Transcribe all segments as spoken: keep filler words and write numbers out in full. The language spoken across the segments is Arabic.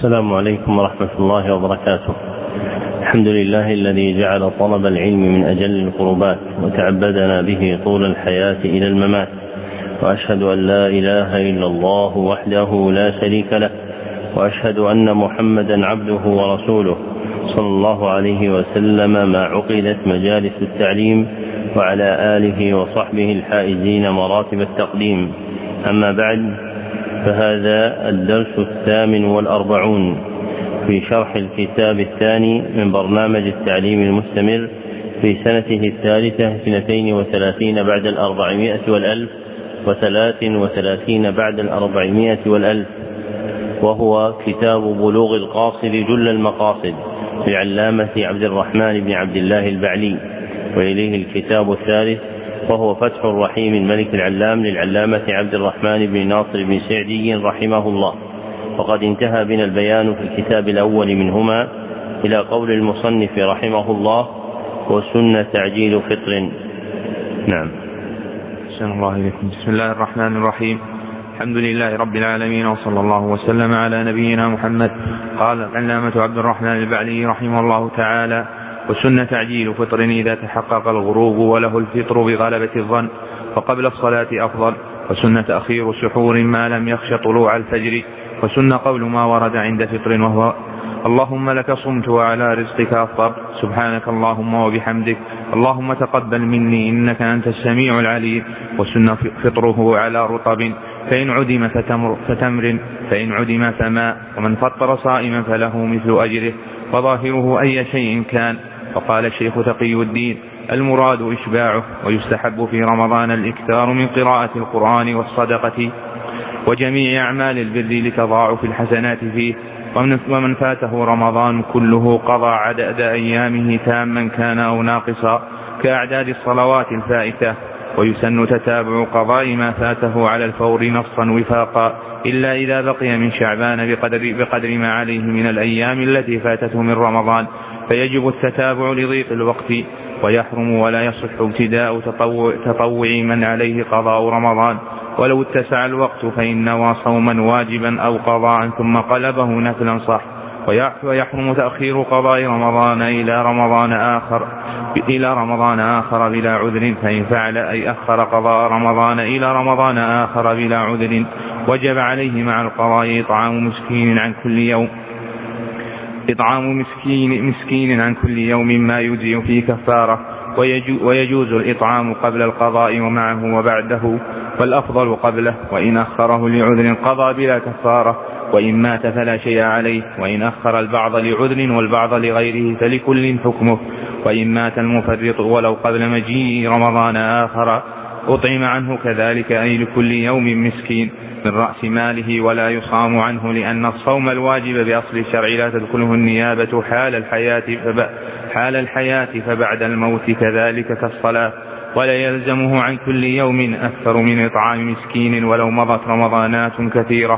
السلام عليكم ورحمة الله وبركاته. الحمد لله الذي جعل طلب العلم من أجل القربات وتعبدنا به طول الحياة إلى الممات، وأشهد أن لا إله إلا الله وحده لا شريك له، وأشهد أن محمدا عبده ورسوله صلى الله عليه وسلم ما عقدت مجالس التعليم، وعلى آله وصحبه الحائزين مراتب التقديم. أما بعد، فهذا الدرس الثامن والأربعون في شرح الكتاب الثاني من برنامج التعليم المستمر في سنته الثالثة اثنتين وثلاثين بعد الأربعمائة والألف وثلاث وثلاثين بعد الأربعمائة والألف، وهو كتاب بلوغ القاصد جل المقاصد لعلامة عبد الرحمن بن عبد الله البعلي، وإليه الكتاب الثالث وهو فتح الرحيم الملك العلام للعلامة عبد الرحمن بن ناصر بن سعدي رحمه الله. وقد انتهى بنا البيان في الكتاب الأول منهما إلى قول المصنف رحمه الله: وسن تعجيل فطر. نعم. أحسن الله إليكم. بسم الله الرحمن الرحيم. الحمد لله رب العالمين، وصلى الله وسلم على نبينا محمد. قال العلامة عبد الرحمن البعلي رحمه الله تعالى: وسن تعجيل فطر إذا تحقق الغروب وله الفطر بغلبة الظن، وقبل الصلاة أفضل. وسن تأخير سحور ما لم يخش طلوع الفجر. وسن قول ما ورد عند فطر وهو: اللهم لك صمت وعلى رزقك أفطر، سبحانك اللهم وبحمدك، اللهم تقبل مني إنك أنت السميع العليم. وسن فطره على رطب، فإن عدم فتمر, فتمر فإن عدم فماء. ومن فطر صائما فله مثل أجره، وظاهره أي شيء كان. وقال الشيخ تقي الدين: المراد إشباعه. ويستحب في رمضان الإكثار من قراءة القرآن والصدقة وجميع أعمال البر لتضاعف الحسنات فيه. ومن فاته رمضان كله قضى عدد أيامه تاما كان أو ناقصا كأعداد الصلوات الفائتة. ويسن تتابع قضاء ما فاته على الفور نصا وفاقا، إلا إذا بقي من شعبان بقدر, بقدر ما عليه من الأيام التي فاتته من رمضان، فيجب التتابع لضيق الوقت. ويحرم ولا يصح ابتداء تطوع, تطوع من عليه قضاء رمضان، ولو اتسع الوقت فإن نوى صوما واجبا أو قضاء ثم قلبه نفلا صح. ويحرم تأخير قضاء رمضان إلى رمضان آخر إلى رمضان آخر بلا عذر، فإن فعل أي أخر قضاء رمضان إلى رمضان آخر بلا عذر وجب عليه مع القضاء إطعام مسكين عن كل يوم إطعام مسكين, مسكين عن كل يوم ما يجزئ في كفارة. ويجوز الإطعام قبل القضاء ومعه وبعده، والأفضل قبله. وإن أخره لعذر قضى بلا كفارة، وإن مات فلا شيء عليه. وإن أخر البعض لعذر والبعض لغيره فلكل حكمه. وإن مات المفرط ولو قبل مجيء رمضان آخر أطعم عنه كذلك، أي لكل يوم مسكين من رأس ماله، ولا يصام عنه، لأن الصوم الواجب بأصل الشرع لا تدخله النيابة حال الحياة حال الحياة فبعد الموت كذلك كالصلاة. ولا يلزمه عن كل يوم أكثر من إطعام مسكين ولو مضت رمضانات كثيرة.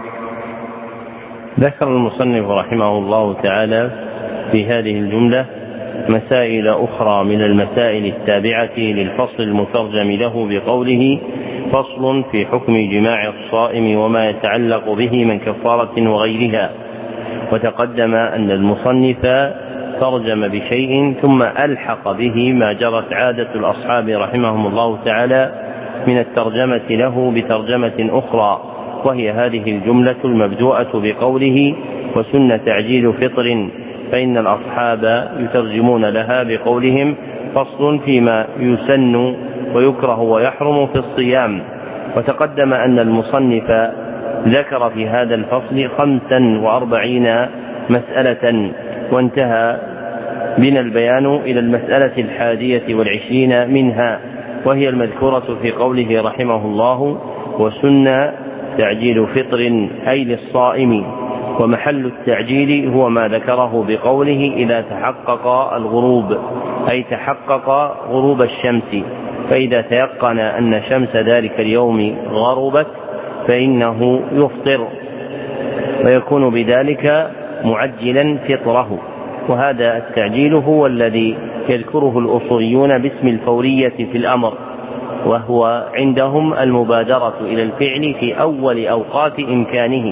ذكر المصنف رحمه الله تعالى في هذه الجملة مسائل أخرى من المسائل التابعة للفصل المترجم له بقوله: فصل في حكم جماع الصائم وما يتعلق به من كفارة وغيرها. وتقدم أن المصنف ترجم بشيء ثم ألحق به ما جرت عادة الأصحاب رحمهم الله تعالى من الترجمة له بترجمة أخرى، وهي هذه الجملة المبدوءة بقوله: وسن تعجيل فطر، فإن الأصحاب يترجمون لها بقولهم: فصل فيما يسن ويكره ويحرم في الصيام. وتقدم أن المصنف ذكر في هذا الفصل خمسا وأربعين مسألة، وانتهى بنا البيان إلى المسألة الحادية والعشرين منها، وهي المذكورة في قوله رحمه الله: وسن تعجيل فطر، أي للصائم. ومحل التعجيل هو ما ذكره بقوله: إذا تحقق الغروب، أي تحقق غروب الشمس، فإذا تيقن أن شمس ذلك اليوم غربت فإنه يفطر، ويكون بذلك معجلا فطره. وهذا التعجيل هو الذي يذكره الأصوليون باسم الفورية في الأمر، وهو عندهم المبادرة إلى الفعل في أول أوقات إمكانه،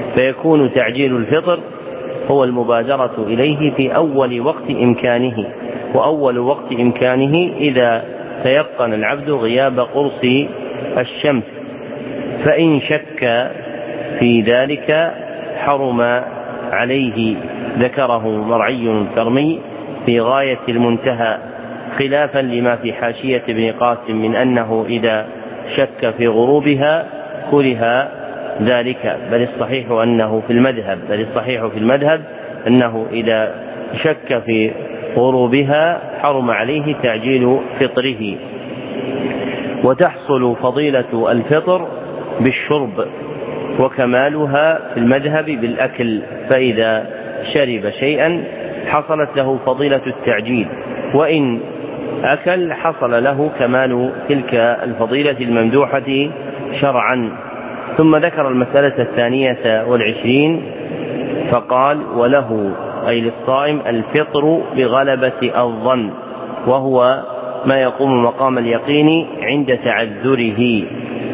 فيكون تعجيل الفطر هو المبادرة إليه في أول وقت إمكانه، وأول وقت إمكانه إذا تيقن العبد غياب قرص الشمس، فإن شك في ذلك حرم عليه. ذكره مرعي الكرمي في غاية المنتهى خلافا لما في حاشية ابن قاسم من أنه إذا شك في غروبها كره ذلك، بل الصحيح أنه في المذهب بل الصحيح في المذهب أنه إذا شك في غروبها حرم عليه تعجيل فطره. وتحصل فضيلة الفطر بالشرب، وكمالها في المذهب بالأكل، فإذا شرب شيئا حصلت له فضيلة التعجيل، وإن أكل حصل له كمال تلك الفضيلة الممدوحة شرعا. ثم ذكر المسألة الثانية والعشرين فقال: وله أي للصائم الفطر بغلبة الظن، وهو ما يقوم مقام اليقين عند تعذره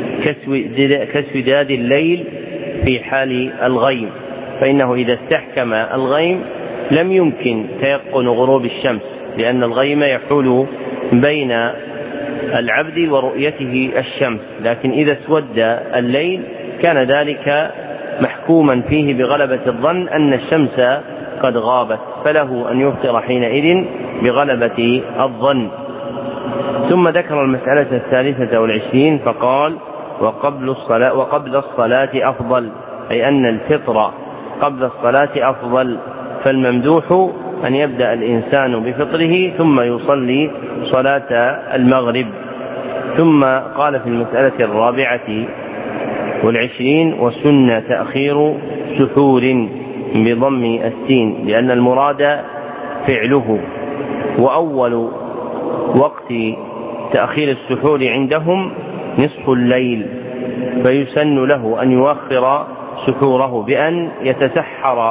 كاسوداد الليل في حال الغيم، فإنه إذا استحكم الغيم لم يمكن تيقن غروب الشمس، لأن الغيم يحول بين العبد ورؤيته الشمس، لكن إذا اسود الليل كان ذلك محكوما فيه بغلبة الظن أن الشمس قد غابت، فله أن يفطر حينئذ بغلبة الظن. ثم ذكر المسألة الثالثة والعشرين فقال: وقبل الصلاة, وقبل الصلاة أفضل، أي أن الفطر قبل الصلاة أفضل، فالممدوح أن يبدأ الإنسان بفطره ثم يصلي صلاة المغرب. ثم قال في المسألة الرابعة والعشرين: وسن تأخير سحور بضم السين، لأن المراد فعله، وأول وقت تأخير السحور عندهم نصف الليل، فيسن له أن يؤخر سحوره بأن يتسحر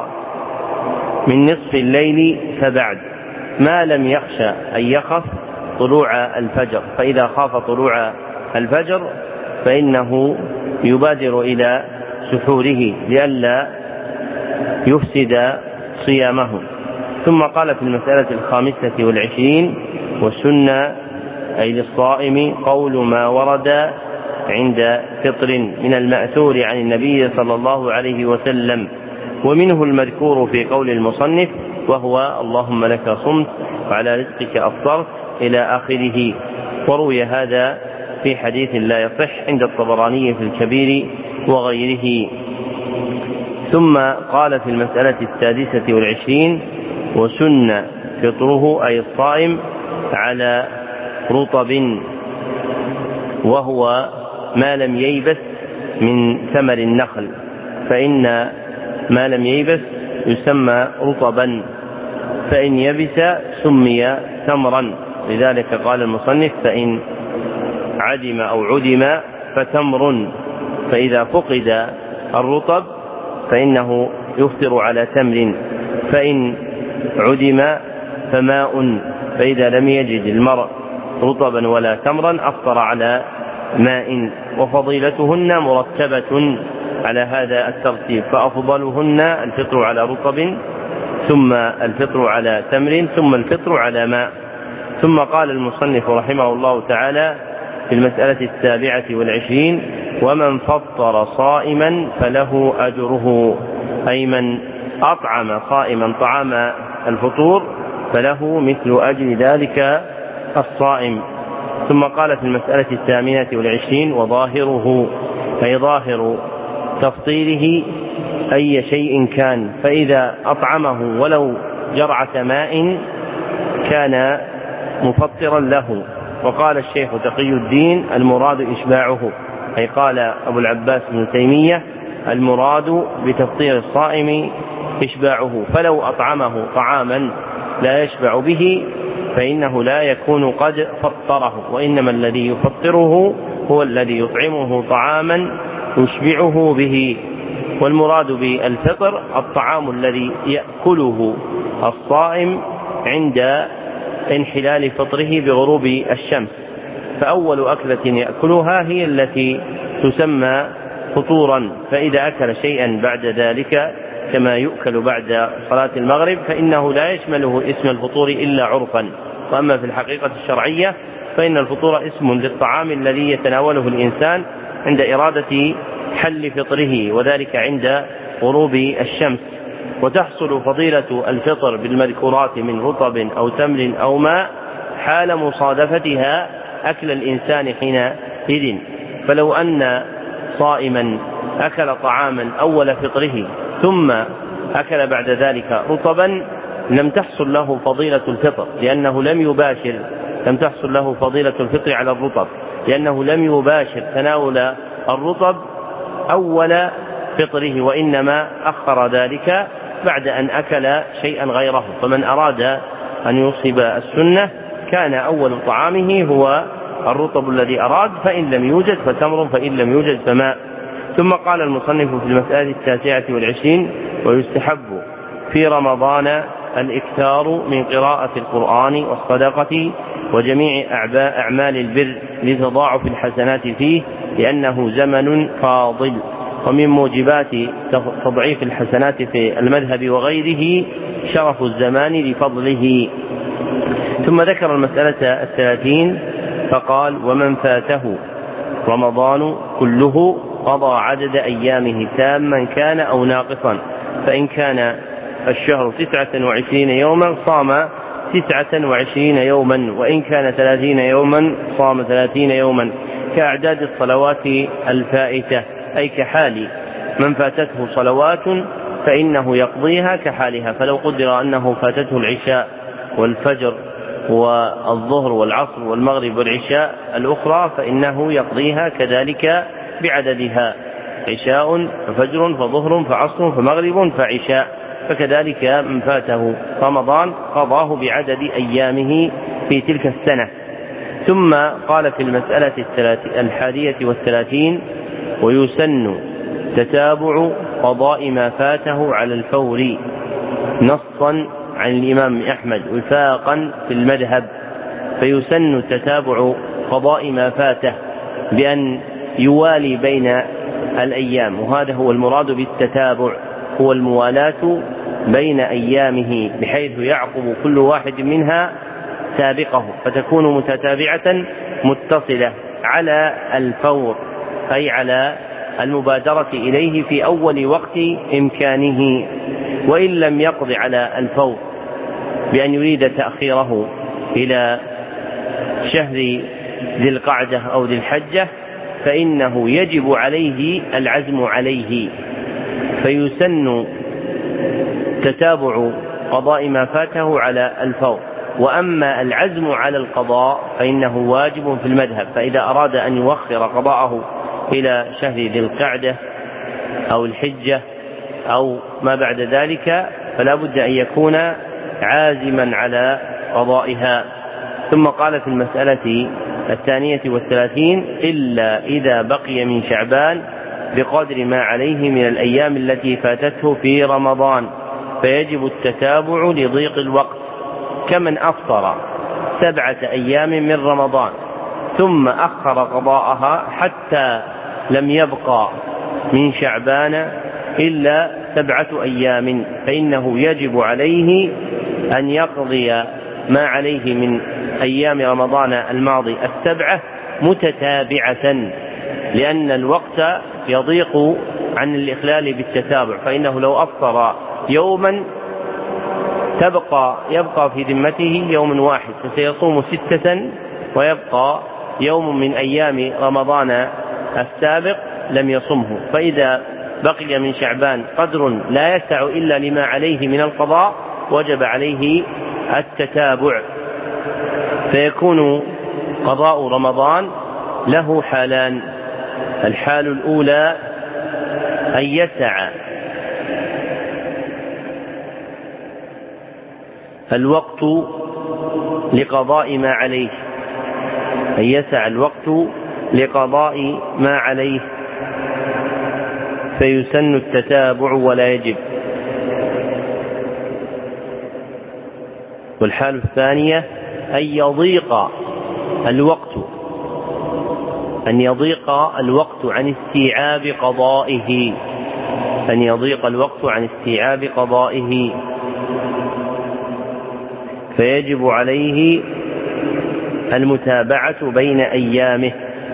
من نصف الليل فبعد، ما لم يخشى أن يخف طلوع الفجر، فإذا خاف طلوع الفجر فإنه يبادر إلى سحوره لئلا يفسد صيامه. ثم قال في المسألة الخامسة والعشرين: وسن أي للصائم قول ما ورد عند فطر من المأثور عن النبي صلى الله عليه وسلم، ومنه المذكور في قول المصنف: وهو اللهم لك صمت وعلى رزقك أفطرت إلى آخره. وروي هذا في حديث لا يصح عند الطبراني في الكبير وغيره. ثم قال في المسألة السادسة والعشرين: وسن فطره أي الصائم على رطب، وهو ما لم ييبس من ثمر النخل، فإن ما لم ييبس يسمى رطبا، فإن يبس سمي تمرا، لذلك قال المصنف: فإن عدم أو عدم فتمر، فإذا فقد الرطب فإنه يفطر على تمر، فإن عدم فماء، فإذا لم يجد المرء رطبا ولا تمرا أفطر على ماء. وفضيلتهن مرتبة على هذا الترتيب، فأفضلهن الفطر على رطب، ثم الفطر على تمر، ثم الفطر على ماء. ثم قال المصنف رحمه الله تعالى في المسألة السابعة والعشرين: ومن فطر صائما فله أجره، أي من أطعم صائما طعام الفطور فله مثل أجر ذلك الصائم. ثم قال في المسألة الثامنة والعشرين: وظاهره أي ظاهر تفطيره أي شيء كان، فإذا أطعمه ولو جرعة ماء كان مفطرا له. وقال الشيخ تقي الدين: المراد إشباعه، أي قال أبو العباس بن تيمية: المراد بتفطير الصائم إشباعه، فلو أطعمه طعاما لا يشبع به فإنه لا يكون قد فطره، وإنما الذي يفطره هو الذي يطعمه طعاما يشبعه به. والمراد بالفطر الطعام الذي يأكله الصائم عند انحلال فطره بغروب الشمس، فأول أكلة يأكلها هي التي تسمى فطورا، فإذا أكل شيئا بعد ذلك كما يؤكل بعد صلاة المغرب فإنه لا يشمله اسم الفطور إلا عرفا. وأما في الحقيقة الشرعية فإن الفطور اسم للطعام الذي يتناوله الإنسان عند إرادة حل فطره، وذلك عند غروب الشمس، وتحصل فضيلة الفطر بالمذكورات من رطب أو تمر أو ماء حال مصادفتها أكل الإنسان حينئذ. فلو أن صائما أكل طعاما أول فطره ثم أكل بعد ذلك رطبا لم تحصل له فضيلة الفطر، لأنه لم يباشر لم تحصل له فضيلة الفطر على الرطب، لأنه لم يباشر تناول الرطب أول فطره، وإنما أخر ذلك بعد أن أكل شيئا غيره. فمن أراد أن يصيب السنة كان أول طعامه هو الرطب الذي أراد، فإن لم يوجد فتمر، فإن لم يوجد فماء. ثم قال المصنف في المسألة التاسعة والعشرين: ويستحب في رمضان الإكثار من قراءة القرآن والصدقة وجميع أعمال البر لتضاعف الحسنات فيه، لأنه زمن فاضل. ومن موجبات تضعيف الحسنات في المذهب وغيره شرف الزمان لفضله. ثم ذكر المسألة الثلاثين فقال: ومن فاته رمضان كله قضى عدد أيامه تاما كان أو ناقصا، فإن كان الشهر تسعة وعشرين يوما صام تسعة وعشرين يوما، وإن كان ثلاثين يوما صام ثلاثين يوما، كأعداد الصلوات الفائتة، أي كحال من فاتته صلوات فإنه يقضيها كحالها. فلو قدر أنه فاتته العشاء والفجر والظهر والعصر والمغرب والعشاء الأخرى فإنه يقضيها كذلك بعددها، عشاء ففجر فظهر فعصر فمغرب فعشاء. فكذلك من فاته رمضان قضاه بعدد أيامه في تلك السنة. ثم قال في المسألة الحادية والثلاثين: ويسن تتابع قضاء ما فاته على الفور نصا عن الإمام أحمد وفاقا في المذهب. فيسن تتابع قضاء ما فاته بأن يوالي بين الأيام، وهذا هو المراد بالتتابع، هو الموالاة بين أيامه بحيث يعقب كل واحد منها سابقه، فتكون متتابعة متصلة على الفور، أي على المبادرة إليه في أول وقت إمكانه. وإن لم يقض على الفور بأن يريد تأخيره إلى شهر ذي القعدة أو ذي الحجة فإنه يجب عليه العزم عليه. فيسن تتابع قضاء ما فاته على الفور. وأما العزم على القضاء فإنه واجب في المذهب، فإذا أراد أن يوخر قضاءه إلى شهر ذي القعدة أو الحجة أو ما بعد ذلك فلا بد أن يكون عازما على قضائها. ثم قال في المسألة الثانية والثلاثين: إلا إذا بقي من شعبان بقدر ما عليه من الأيام التي فاتته في رمضان فيجب التتابع لضيق الوقت، كمن أفطر سبعة أيام من رمضان ثم أخر قضاءها حتى لم يبقى من شعبان إلا سبعة أيام، فإنه يجب عليه أن يقضي ما عليه من أيام رمضان الماضي السبعة متتابعة، لأن الوقت يضيق عن الإخلال بالتتابع، فإنه لو أفطر يوما تبقى يبقى في ذمته يوم واحد، فسيصوم ستة ويبقى يوم من أيام رمضان السابق لم يصمه. فإذا بقي من شعبان قدر لا يسع إلا لما عليه من القضاء وجب عليه التتابع، فيكون قضاء رمضان له حالان: الحال الأولى أن يسع الوقت لقضاء ما عليه أن يسع الوقت لقضاء ما عليه فيسن التتابع ولا يجب. والحال الثانية أن يضيق الوقت أن يضيق الوقت عن استيعاب قضائه أن يضيق الوقت عن استيعاب قضائه فيجب عليه المتابعة بين أيامه.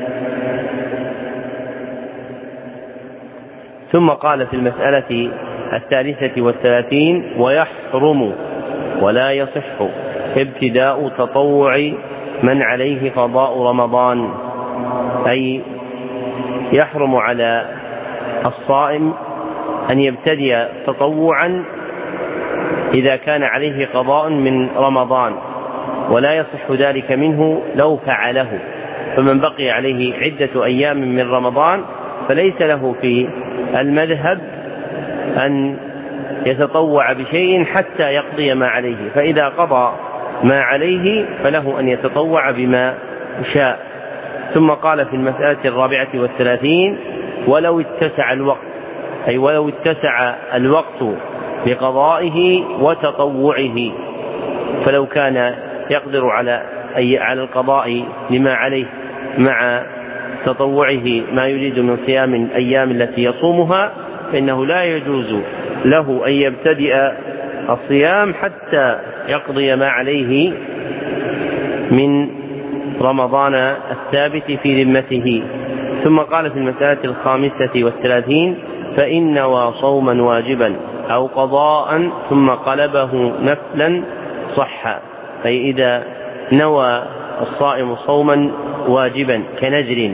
ثم قال في المسألة الثالثة والثلاثين: ويحرم ولا يصح ابتداء تطوع من عليه قضاء رمضان، أي يحرم على الصائم أن يبتدئ تطوعا إذا كان عليه قضاء من رمضان، ولا يصح ذلك منه لو فعله. فمن بقي عليه عدة أيام من رمضان فليس له في المذهب أن يتطوع بشيء حتى يقضي ما عليه، فإذا قضى ما عليه فله أن يتطوع بما شاء. ثم قال في المسألة الرابعة والثلاثين: ولو اتسع الوقت، أي ولو اتسع الوقت لقضائه وتطوعه، فلو كان يقدر على أي على القضاء لما عليه مع تطوعه ما يريد من صيام الأيام التي يصومها، فإنه لا يجوز له أن يبتدئ الصيام حتى يقضي ما عليه من رمضان الثابت في ذمته. ثم قال في المسألة الخامسة والثلاثين: فإن نوى صوما واجبا أو قضاء ثم قلبه نفلا صح. أي إذا نوى الصائم صوما واجبا كنذر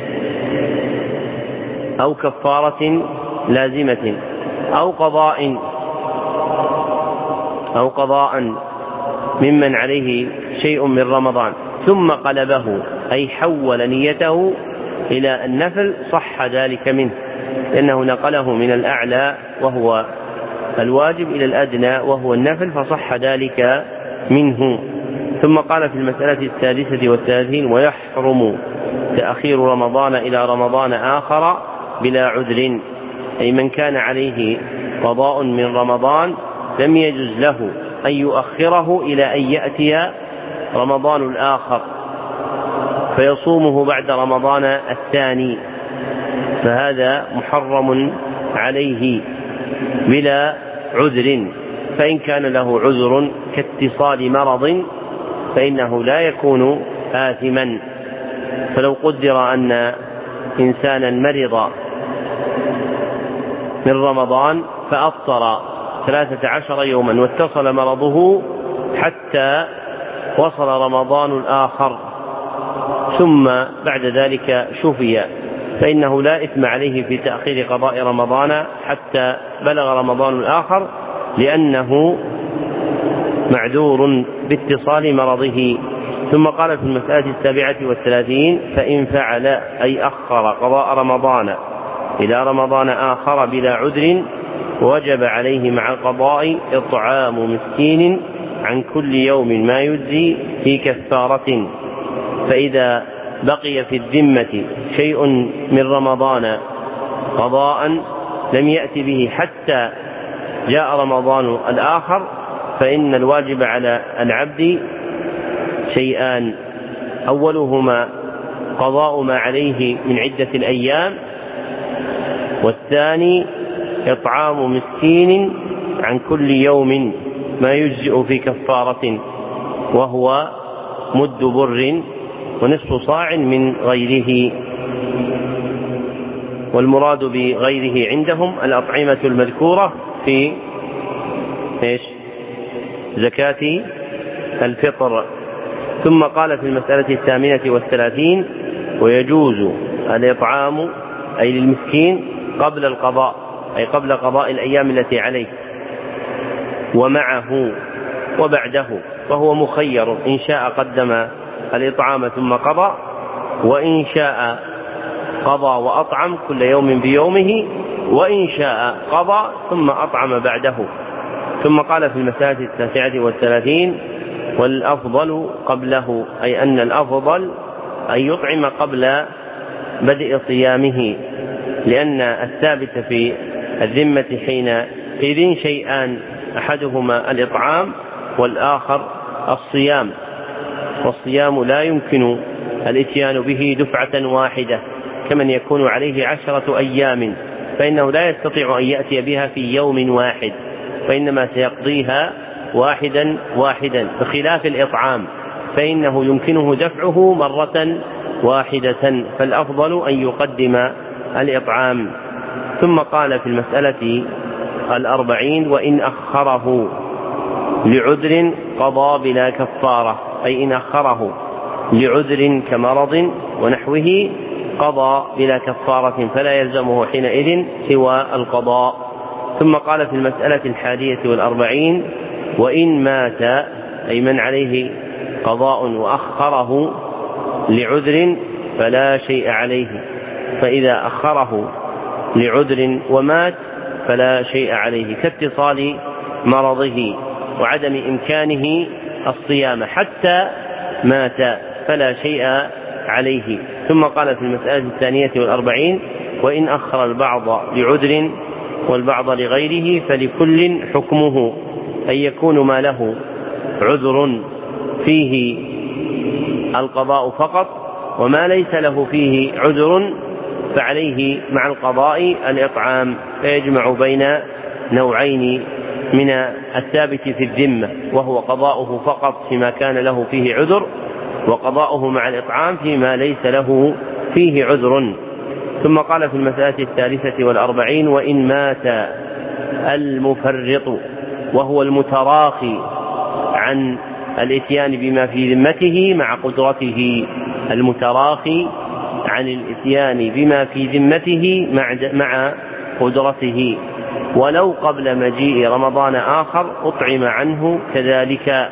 أو كفارة لازمة أو قضاء أو قضاء ممن عليه شيء من رمضان ثم قلبه، أي حول نيته إلى النفل، صح ذلك منه، لأنه نقله من الأعلى وهو الواجب إلى الأدنى وهو النفل، فصح ذلك منه. ثم قال في المسألة السادسة والثلاثين: ويحرم تأخير رمضان إلى رمضان آخر بلا عذر، أي من كان عليه قضاء من رمضان لم يجوز له أن يؤخره إلى أن يأتي رمضان الآخر فيصومه بعد رمضان الثاني، فهذا محرم عليه بلا عذر. فإن كان له عذر كاتصال مرض فإنه لا يكون آثما. فلو قدر أن إنسانا مرض من رمضان فأفطر ثلاثة عشر يوما واتصل مرضه حتى وصل رمضان الآخر ثم بعد ذلك شفي، فإنه لا إثم عليه في تأخير قضاء رمضان حتى بلغ رمضان الآخر، لأنه معذور باتصال مرضه. ثم قال في المسألة السابعة والثلاثين: فإن فعل أي أخر قضاء رمضان إلى رمضان آخر بلا عذر وجب عليه مع القضاء إطعام مسكين عن كل يوم ما يجزي في كفارة. فإذا بقي في الذمة شيء من رمضان قضاء لم يأتي به حتى جاء رمضان الآخر، فإن الواجب على العبد شيئان: أولهما قضاء ما عليه من عدة الأيام، والثاني إطعام مسكين عن كل يوم ما يجزئ في كفارة، وهو مد بر ونصف صاع من غيره. والمراد بغيره عندهم الأطعمة المذكورة في إيش؟ زكاة الفطر. ثم قال في المسألة الثامنة والثلاثين: ويجوز الإطعام أي للمسكين قبل القضاء، أي قبل قضاء الأيام التي عليه، ومعه وبعده، فهو مخير إن شاء قدم الإطعام ثم قضى، وإن شاء قضى وأطعم كل يوم بيومه، وإن شاء قضى ثم أطعم بعده. ثم قال في المسألة التاسعة والثلاثين: والأفضل قبله، أي أن الأفضل أن يطعم قبل بدء صيامه، لأن الثابت في الذمة حينئذ شيئان: أحدهما الإطعام والآخر الصيام، والصيام لا يمكن الإتيان به دفعة واحدة كمن يكون عليه عشرة أيام، فإنه لا يستطيع أن يأتي بها في يوم واحد، فإنما سيقضيها واحدا واحدا، بخلاف الإطعام فإنه يمكنه دفعه مرة واحدة، فالأفضل أن يقدم الإطعام. ثم قال في المسألة الأربعين: وإن أخره لعذر قضى بلا كفارة، أي إن أخره لعذر كمرض ونحوه قضى بلا كفارة، فلا يلزمه حينئذ سوى القضاء. ثم قال في المسألة الحادية والأربعين: وإن مات، أي من عليه قضاء وأخره لعذر فلا شيء عليه، فإذا أخره لعذر ومات فلا شيء عليه، كاتصال مرضه وعدم إمكانه الصيام حتى مات فلا شيء عليه. ثم قال في المسألة الثانية والأربعين: وإن أخر البعض لعذر والبعض لغيره فلكل حكمه، أن يكون ما له عذر فيه القضاء فقط، وما ليس له فيه عذر فعليه مع القضاء الإطعام، فيجمع بين نوعين من الثابت في الذمة، وهو قضاؤه فقط فيما كان له فيه عذر، وقضاؤه مع الإطعام فيما ليس له فيه عذر. ثم قال في المسألة الثالثة والأربعين: وإن مات المفرط، وهو المتراخي عن الإتيان بما في ذمته مع قدرته، المتراخي عن الإتيان بما في ذمته مع قدرته، ولو قبل مجيء رمضان آخر أطعم عنه كذلك.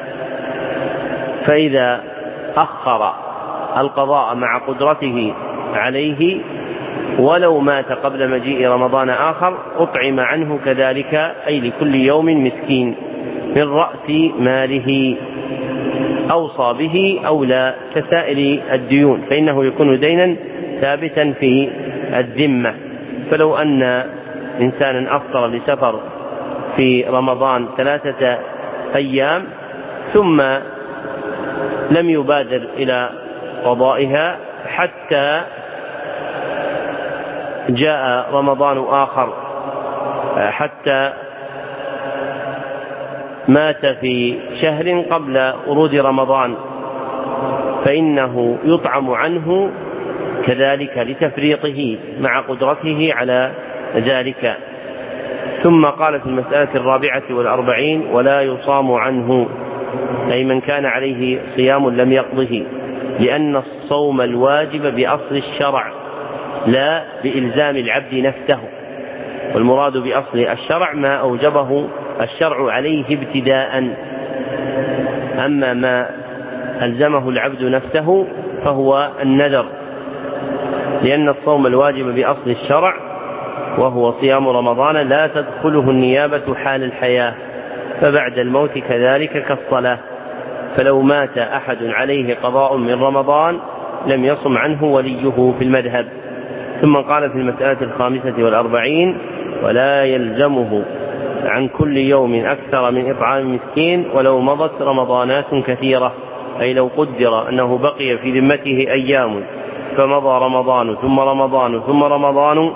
فإذا أخر القضاء مع قدرته عليه ولو مات قبل مجيء رمضان آخر أطعم عنه كذلك، أي لكل يوم مسكين من رأس ماله، أوصى به أو لا، كسائر الديون، فإنه يكون دينا ثابتا في الذمة. فلو أن إنسانا أفطر لسفر في رمضان ثلاثة أيام ثم لم يبادر إلى قضائها حتى جاء رمضان آخر، حتى مات في شهر قبل ورود رمضان، فإنه يطعم عنه كذلك لتفريطه مع قدرته على ذلك. ثم قال في المسألة الرابعة والأربعين: ولا يصام عنه، أي من كان عليه صيام لم يقضه، لأن الصوم الواجب بأصل الشرع لا بإلزام العبد نفسه، والمراد بأصل الشرع ما أوجبه الشرع عليه ابتداء، أما ما ألزمه العبد نفسه فهو النذر، لأن الصوم الواجب بأصل الشرع وهو صيام رمضان لا تدخله النيابة حال الحياة، فبعد الموت كذلك كالصلاة، فلو مات أحد عليه قضاء من رمضان لم يصم عنه وليه في المذهب. ثم قال في المسألة الخامسة والأربعين: ولا يلزمه عن كل يوم أكثر من إطعام مسكين ولو مضت رمضانات كثيرة، أي لو قدر أنه بقي في ذمته أيام فمضى رمضان ثم رمضان ثم رمضان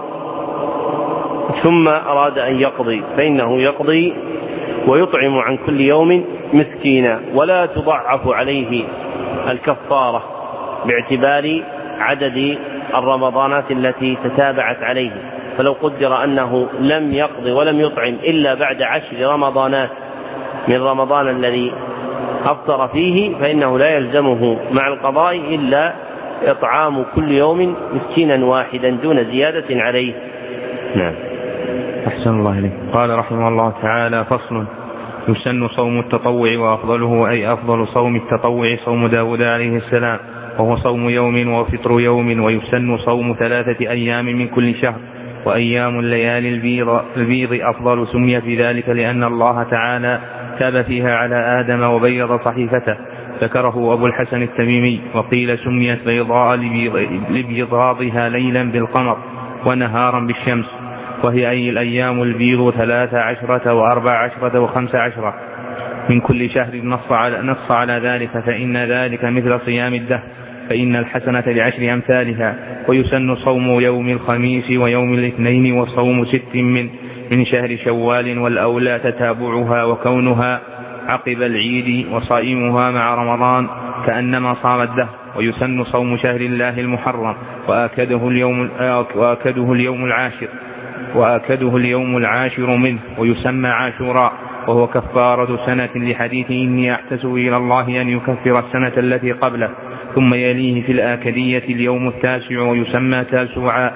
ثم أراد أن يقضي، فإنه يقضي ويطعم عن كل يوم مسكينا، ولا تضعف عليه الكفارة باعتبار عدد الرمضانات التي تتابعت عليه، فلو قدر أنه لم يقضي ولم يطعم إلا بعد عشر رمضانات من رمضان الذي أفطر فيه فإنه لا يلزمه مع القضاء إلا إطعام كل يوم مسكينا واحدا دون زيادة عليه. نعم. أحسن الله إليك. قال رحمه الله تعالى: فصل: يسن صوم التطوع، وأفضله أي أفضل صوم التطوع صوم داود عليه السلام، وهو صوم يوم وفطر يوم، ويسن صوم ثلاثة أيام من كل شهر، وأيام الليالي البيض, البيض أفضل، سمي في ذلك لأن الله تعالى تاب فيها على آدم وبيض صحيفته، ذكره أبو الحسن التميمي. وقيل سميت بيضاء لبيضاضها ليلا بالقمر ونهارا بالشمس، وهي أي الأيام البيض ثلاث عشرة وأربع عشرة وخمس عشرة من كل شهر، نص على, نص على ذلك، فإن ذلك مثل صيام الدهر، فإن الحسنة بعشر أمثالها. ويسن صوم يوم الخميس ويوم الاثنين وصوم ست من من شهر شوال، والأولى تتابعها وكونها عقب العيد، وصائمها مع رمضان كأنما صام الدهر. ويسن صوم شهر الله المحرم وآكده اليوم, وآكده اليوم العاشر وآكده اليوم العاشر منه، ويسمى عاشوراء، وهو كفارة سنة لحديث إني أحتسب إلى الله أن يكفر السنة التي قبله. ثم يليه في الآكدية اليوم التاسع ويسمى تاسوعا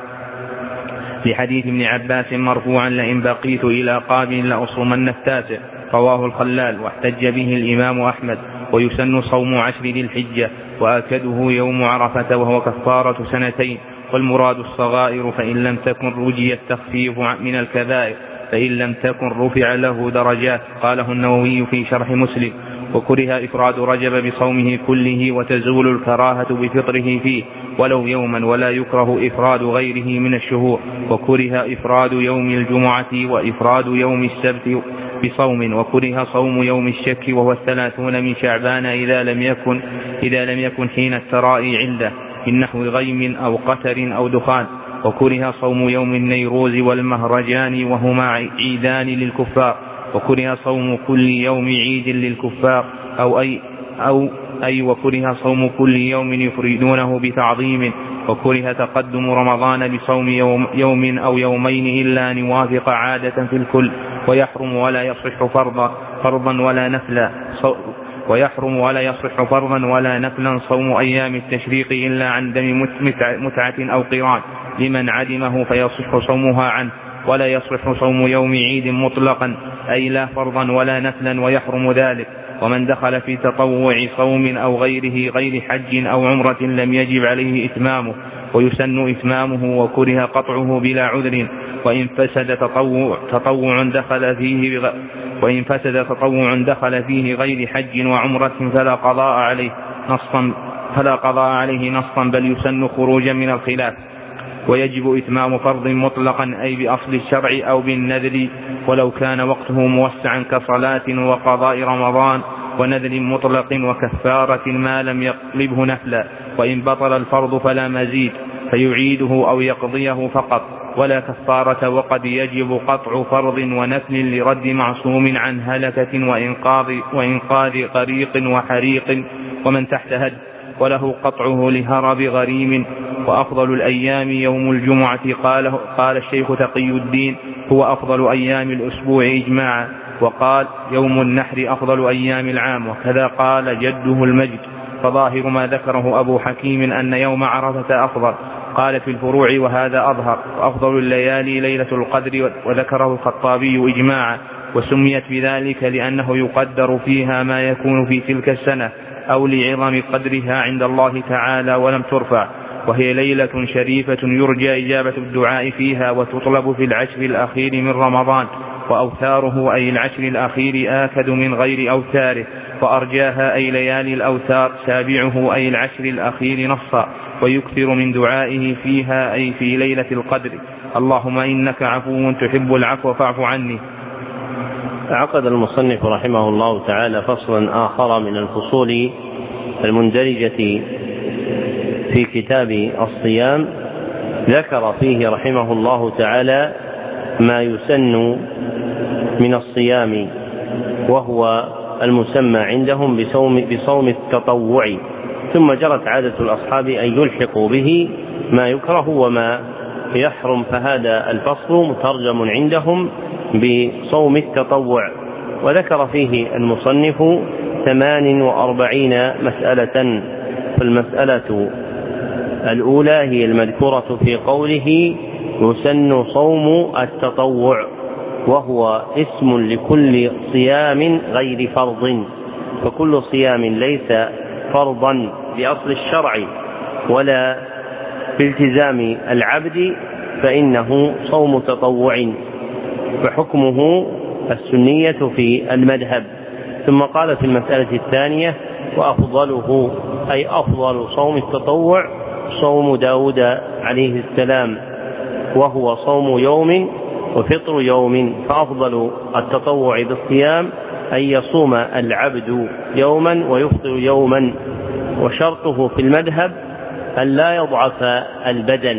لحديث ابن عباس مرفوعا لئن بقيت إلى قابل لأصومن التاسع، رواه الخلال واحتج به الإمام أحمد. ويسن صوم عشر ذي الحجة وآكده يوم عرفة، وهو كفارة سنتين، والمراد الصغائر، فإن لم تكن رجي التخفيف من الكبائر، فإن لم تكن رفع له درجات. قاله النووي في شرح مسلم. وكره إفراد رجب بصومه كله، وتزول الكراهة بفطره فيه ولو يوما، ولا يكره إفراد غيره من الشهور. وكره إفراد يوم الجمعة وإفراد يوم السبت بصوم. وكره صوم يوم الشك وهو الثلاثون من شعبان إذا لم يكن, إذا لم يكن حين الترائي عنده من نحو غيم أو قتر أو دخان. وكره صوم يوم النيروز والمهرجان وهما عيدان للكفار. وكره صوم كل يوم عيد للكفار أو أي, أو أي وكره صوم كل يوم يفردونه بتعظيم. وكره تقدم رمضان بصوم يوم, يوم أو يومين إلا أن يوافق عادة في الكل. ويحرم ولا يصح فرضا, فرضا ولا نفلا ويحرم ولا يصح فرضا ولا نفلا صوم أيام التشريق إلا عن دم متعة أو قران لمن عدمه فيصح صومها عنه. ولا يصح صوم يوم عيد مطلقا أي لا فرضا ولا نفلا، ويحرم ذلك. ومن دخل في تطوع صوم أو غيره غير حج أو عمرة لم يجب عليه إتمامه، ويسن إتمامه. وكره قطعه بلا عذر. وإن فسد تطوع, تطوع دخل فيه بغ... وإن فسد تطوع دخل فيه غير حج وعمرة فلا قضاء عليه نصا فلا قضاء عليه نصا بل يسن خروجا من الخلاف. ويجب إتمام فرض مطلقا أي بأصل الشرع أو بالنذر، ولو كان وقته موسعا كصلاة وقضاء رمضان ونذر مطلق وكفارة ما لم يقلبه نفلا. وإن بطل الفرض فلا مزيد فيعيده أو يقضيه فقط ولا كفارة. وقد يجب قطع فرض ونفل لرد معصوم عن هلكة وإنقاذ, وإنقاذ غريق وحريق ومن تحت هد، وله قطعه لهرب غريم. وأفضل الأيام يوم الجمعة قال, قال الشيخ تقي الدين هو أفضل أيام الأسبوع إجماعا. وقال يوم النحر أفضل أيام العام، وكذا قال جده المجد. فظاهر ما ذكره أبو حكيم أن يوم عرفة أفضل. قال في الفروع وهذا أظهر. وأفضل الليالي ليلة القدر، وذكره الخطابي إجماعا. وسميت بذلك لأنه يقدر فيها ما يكون في تلك السنة أو لعظم قدرها عند الله تعالى ولم ترفع. وهي ليلة شريفة يرجى إجابة الدعاء فيها، وتطلب في العشر الأخير من رمضان. وأوتاره أي العشر الأخير آكد من غير أوتاره. وأرجاها أي ليالي الأوتار سابعه أي العشر الأخير نصا. ويكثر من دعائه فيها أي في ليلة القدر اللهم إنك عفو تحب العفو فاعف عني. عقد المصنف رحمه الله تعالى فصلا آخر من الفصول المندرجة في كتاب الصيام، ذكر فيه رحمه الله تعالى ما يسن من الصيام، وهو المسمى عندهم بصوم, بصوم التطوع. ثم جرت عادة الأصحاب أن يلحقوا به ما يكره وما يحرم، فهذا الفصل مترجم عندهم بصوم التطوع. وذكر فيه المصنف ثمان وأربعين مسألة. فالمسألة الأولى هي المذكورة في قوله يسن صوم التطوع، وهو اسم لكل صيام غير فرض. فكل صيام ليس فرضا بأصل الشرع ولا بالتزام العبد فإنه صوم تطوع، فحكمه السنية في المذهب. ثم قال في المسألة الثانية وأفضله أي أفضل صوم التطوع صوم داود عليه السلام، وهو صوم يوم وفطر يوم. فأفضل التطوع بالصيام أن يصوم العبد يوما ويفطر يوما، وشرطه في المذهب أن لا يضعف البدن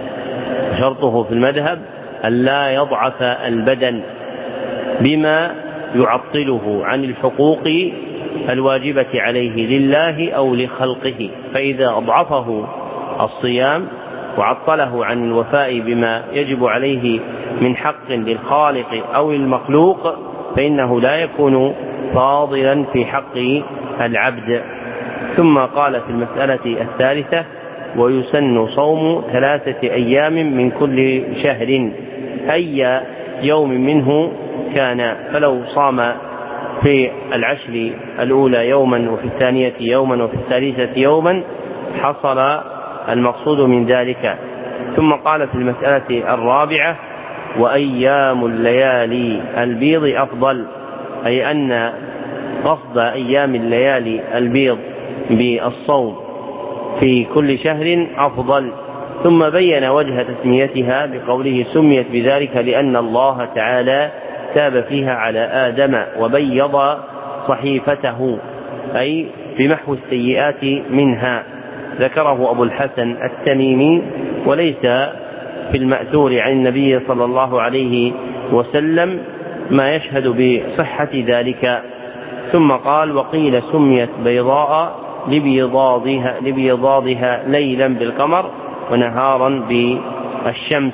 شرطه في المذهب أن لا يضعف البدن بما يعطله عن الحقوق الواجبة عليه لله أو لخلقه، فإذا أضعفه الصيام وعطله عن الوفاء بما يجب عليه من حق للخالق أو المخلوق فإنه لا يكون فاضلا في حق العبد. ثم قال في المسألة الثالثة: ويسن صوم ثلاثة أيام من كل شهر أي يوم منه كان، فلو صام في العشر الأولى يوما وفي الثانية يوما وفي الثالثة يوما حصل المقصود من ذلك. ثم قال في المسألة الرابعة: وأيام الليالي البيض أفضل، أي أن قصد أيام الليالي البيض بالصوم في كل شهر أفضل. ثم بين وجه تسميتها بقوله: سميت بذلك لأن الله تعالى تاب فيها على آدم وبيض صحيفته، أي بمحو السيئات منها. ذكره أبو الحسن التميمي، وليس في المأثور عن النبي صلى الله عليه وسلم ما يشهد بصحة ذلك. ثم قال: وقيل سميت بيضاء لبيضاضها, لبيضاضها ليلا بالقمر ونهارا بالشمس.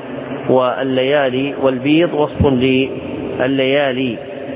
والليالي والبيض وصف لليالي،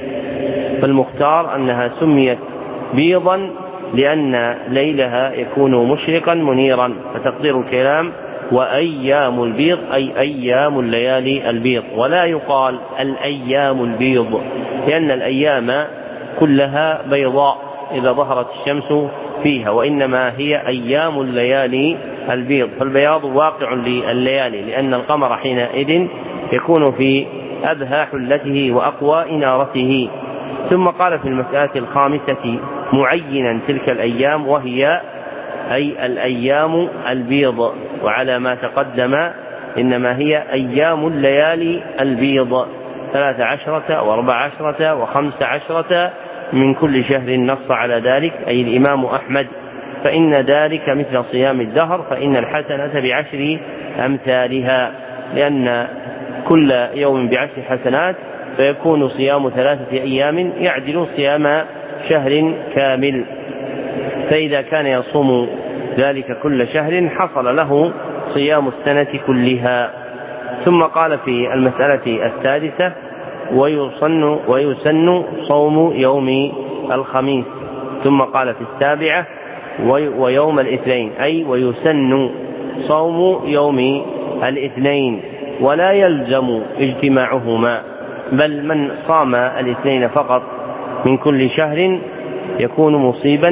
فالمختار أنها سميت بيضا لأن ليلها يكون مشرقا منيرا، فتقدير الكلام: وأيام البيض أي أيام الليالي البيض، ولا يقال الأيام البيض لأن الأيام كلها بيضاء إذا ظهرت الشمس فيها، وإنما هي أيام الليالي البيض، فالبياض واقع لليالي لأن القمر حينئذ يكون في أبهى حلته وأقوى إنارته. ثم قال في المسألة الخامسة معينا تلك الأيام، وهي أي الأيام البيض، وعلى ما تقدم إنما هي أيام الليالي البيض ثلاث عشرة وأربع عشرة وخمس عشرة من كل شهر، نص على ذلك أي الإمام أحمد، فإن ذلك مثل صيام الدهر، فإن الحسنة بعشر أمثالها، لأن كل يوم بعشر حسنات، فيكون صيام ثلاثة أيام يعدل صيام شهر كامل. فإذا كان يصوم ذلك كل شهر حصل له صيام السنة كلها. ثم قال في المسألة السادسة: ويسن, ويسن صوم يوم الخميس. ثم قال في السابعة: ويوم الاثنين، أي ويسن صوم يوم الاثنين، ولا يلزم اجتماعهما، بل من صام الاثنين فقط من كل شهر يكون مصيبا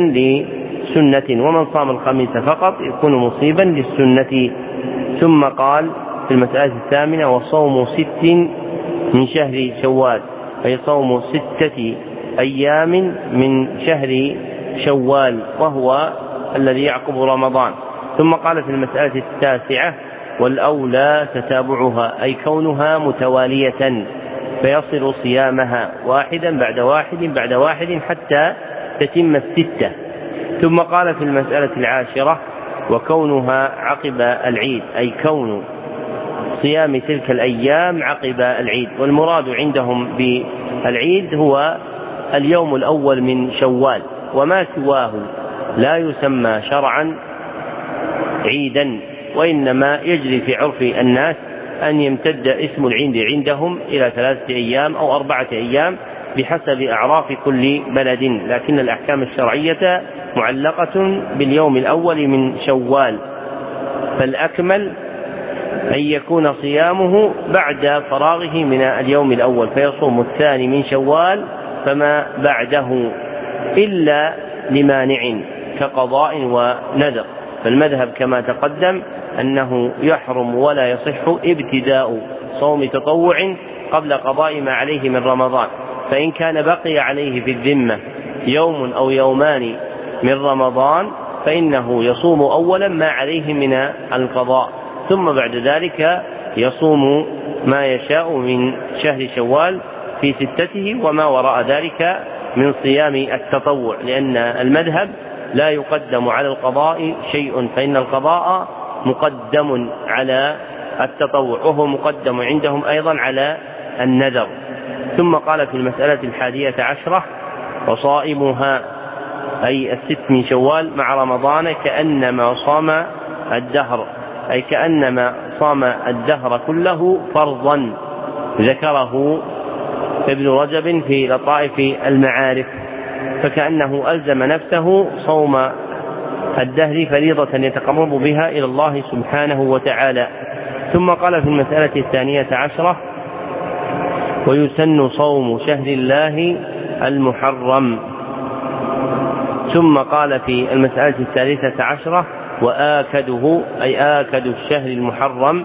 لسنة، ومن صام الخميس فقط يكون مصيبا للسنة. ثم قال في المسألة الثامنة: وصوم ست من شهر شوال، أي صوم ستة أيام من شهر شوال وهو الذي يعقب رمضان. ثم قال في المسألة التاسعة: والأولى تتابعها، أي كونها متوالية فيصل صيامها واحدا بعد واحد بعد واحد حتى تتم الستة. ثم قال في المسألة العاشرة: وكونها عقب العيد، أي كون صيام تلك الأيام عقب العيد، والمراد عندهم بالعيد هو اليوم الأول من شوال، وما سواه لا يسمى شرعا عيدا، وإنما يجري في عرف الناس أن يمتد اسم العيد عندهم إلى ثلاثة أيام أو أربعة أيام بحسب أعراف كل بلد، لكن الأحكام الشرعية معلقة باليوم الأول من شوال، فالأكمل أن يكون صيامه بعد فراغه من اليوم الأول، فيصوم الثاني من شوال فما بعده، إلا لمانع كقضاء ونذر. فالمذهب كما تقدم أنه يحرم ولا يصح ابتداء صوم تطوع قبل قضاء ما عليه من رمضان، فإن كان بقي عليه في الذمة يوم أو يومان من رمضان فإنه يصوم أولا ما عليه من القضاء، ثم بعد ذلك يصوم ما يشاء من شهر شوال في ستته وما وراء ذلك من صيام التطوع، لأن المذهب لا يقدم على القضاء شيء، فإن القضاء مقدم على التطوع، وهو مقدم عندهم أيضا على النذر. ثم قال في المسألة الحادية عشرة: وصائمها أي الست من شوال مع رمضان كأنما صام الدهر، أي كأنما صام الدهر كله فرضا. ذكره ابن رجب في لطائف المعارف، فكأنه ألزم نفسه صوم الدهر فريضة يتقرب بها إلى الله سبحانه وتعالى. ثم قال في المسألة الثانية عشرة: ويسن صوم شهر الله المحرم. ثم قال في المسألة الثالثة عشرة: وآكده أي آكد الشهر المحرم،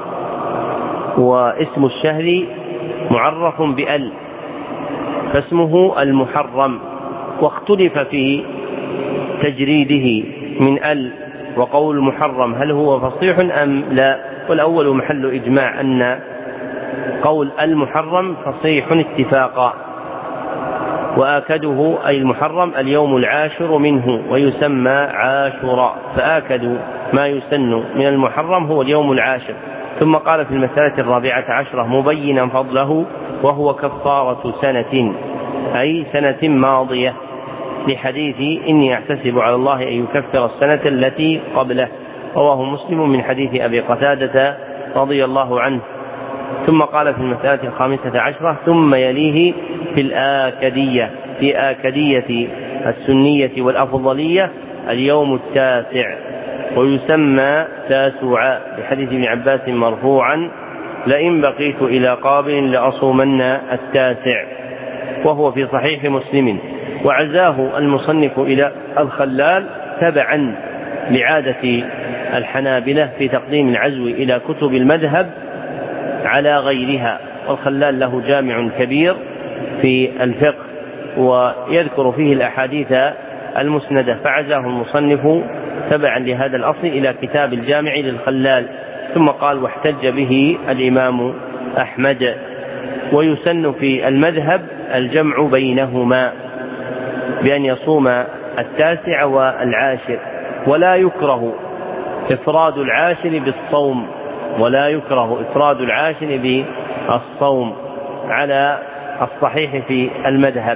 واسم الشهر معرف بأل فاسمه المحرم، واختلف في تجريده من أل، وقول المحرم هل هو فصيح أم لا، والأول محل إجماع أن قول المحرم فصيح اتفاقا. وآكده أي المحرم اليوم العاشر منه ويسمى عاشوراء، فآكد ما يسن من المحرم هو اليوم العاشر. ثم قال في المسألة الرابعة عشرة مبينا فضله: وهو كفارة سنة أي سنة ماضية، لحديث إني أحتسب على الله أن يكفر السنة التي قبله، رواه مسلم من حديث أبي قتادة رضي الله عنه. ثم قال في المسألة الخامسة عشرة: ثم يليه في الآكدية في آكدية السنية والأفضلية اليوم التاسع، ويسمى تاسوعا، لحديث ابن عباس مرفوعا: لئن بقيت إلى قابل لأصومن التاسع، وهو في صحيح مسلم. وعزاه المصنف إلى الخلال تبعا لعادة الحنابلة في تقديم العزو إلى كتب المذهب على غيرها، والخلال له جامع كبير في الفقه ويذكر فيه الأحاديث المسندة، فعزاه المصنف تبعا لهذا الأصل إلى كتاب الجامع للخلال. ثم قال: واحتج به الإمام أحمد. ويسن في المذهب الجمع بينهما بأن يصوم التاسع والعاشر، ولا يكره إفراد العاشر بالصوم ولا يكره إفراد العاشر بالصوم على الصحيح في المذهب.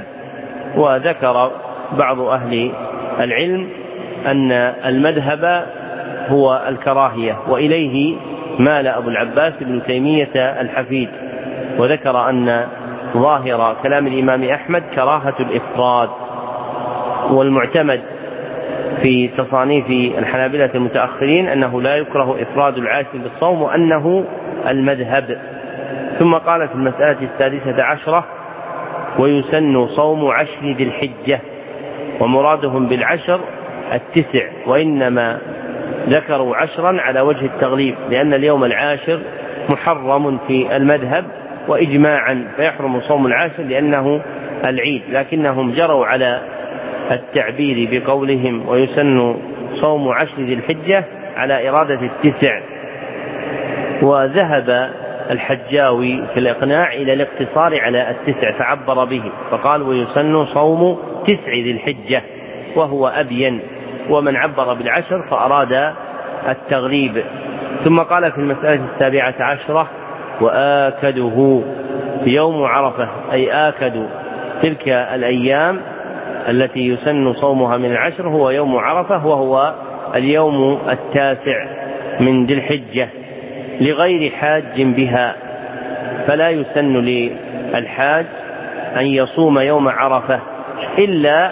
وذكر بعض أهل العلم أن المذهب هو الكراهية، وإليه مال أبو العباس ابن تيمية الحفيد، وذكر أن ظاهر كلام الإمام أحمد كراهة الإفراد، والمعتمد في تصانيف الحنابلة المتأخرين أنه لا يكره إفراد العاشر بالصوم، وأنه المذهب. ثم قال في المسألة السادسة عشرة: ويسن صوم عشر ذي الحجة، ومرادهم بالعشر التسع، وإنما ذكروا عشرا على وجه التغليب، لأن اليوم العاشر محرم في المذهب وإجماعا، فيحرم صوم العاشر لأنه العيد، لكنهم جروا على التعبير بقولهم ويسن صوم عشر ذي الحجة على إرادة التسع. وذهب الحجاوي في الإقناع إلى الاقتصار على التسع فعبر به، فقال: ويسن صوم تسع ذي الحجة، وهو أبين، ومن عبر بالعشر فأراد التغليب. ثم قال في المسألة السابعة عشرة: وآكده يوم عرفة، أي آكد تلك الأيام التي يسن صومها من العشر هو يوم عرفة، وهو اليوم التاسع من ذي الحجة، لغير حاج بها، فلا يسن للحاج أن يصوم يوم عرفة إلا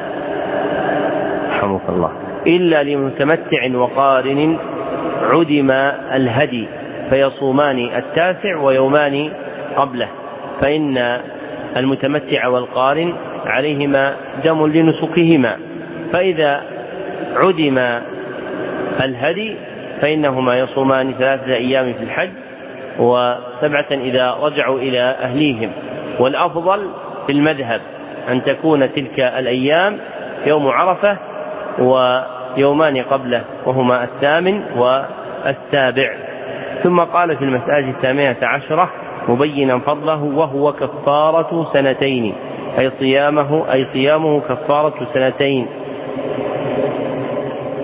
رحمه الله إلا لمتمتع وقارن عدم الهدي، فيصومان التاسع ويومان قبله، فإن المتمتع والقارن عليهما دم لنسكهما، فإذا عدم الهدي فإنهما يصومان ثلاثة أيام في الحج وسبعة إذا رجعوا إلى أهليهم. والأفضل في المذهب أن تكون تلك الأيام يوم عرفة ويومان قبله، وهما الثامن والسابع. ثم قال في المسألة الثامنة عشرة مبينا فضله: وهو كفارة سنتين، أي صيامه أي صيامه كفارة سنتين،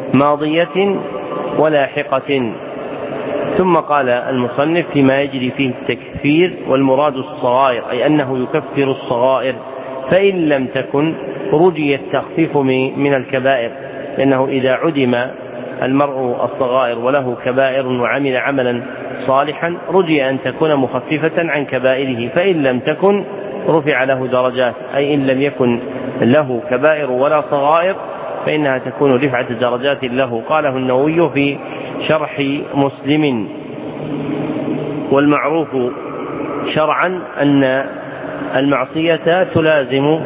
ماضية ولاحقة. ثم قال المصنف فيما يجري فيه التكفير والمراد الصغائر، أي أنه يكفر الصغائر، فإن لم تكن رجي التخفيف من الكبائر، لأنه إذا عدم المرء الصغائر وله كبائر وعمل عملا صالحا رجي أن تكون مخففة عن كبائره، فإن لم تكن رفع له درجات، أي إن لم يكن له كبائر ولا صغائر فإنها تكون رفعة درجات له. قاله النووي في شرح مسلم. والمعروف شرعا أن المعصية تلازم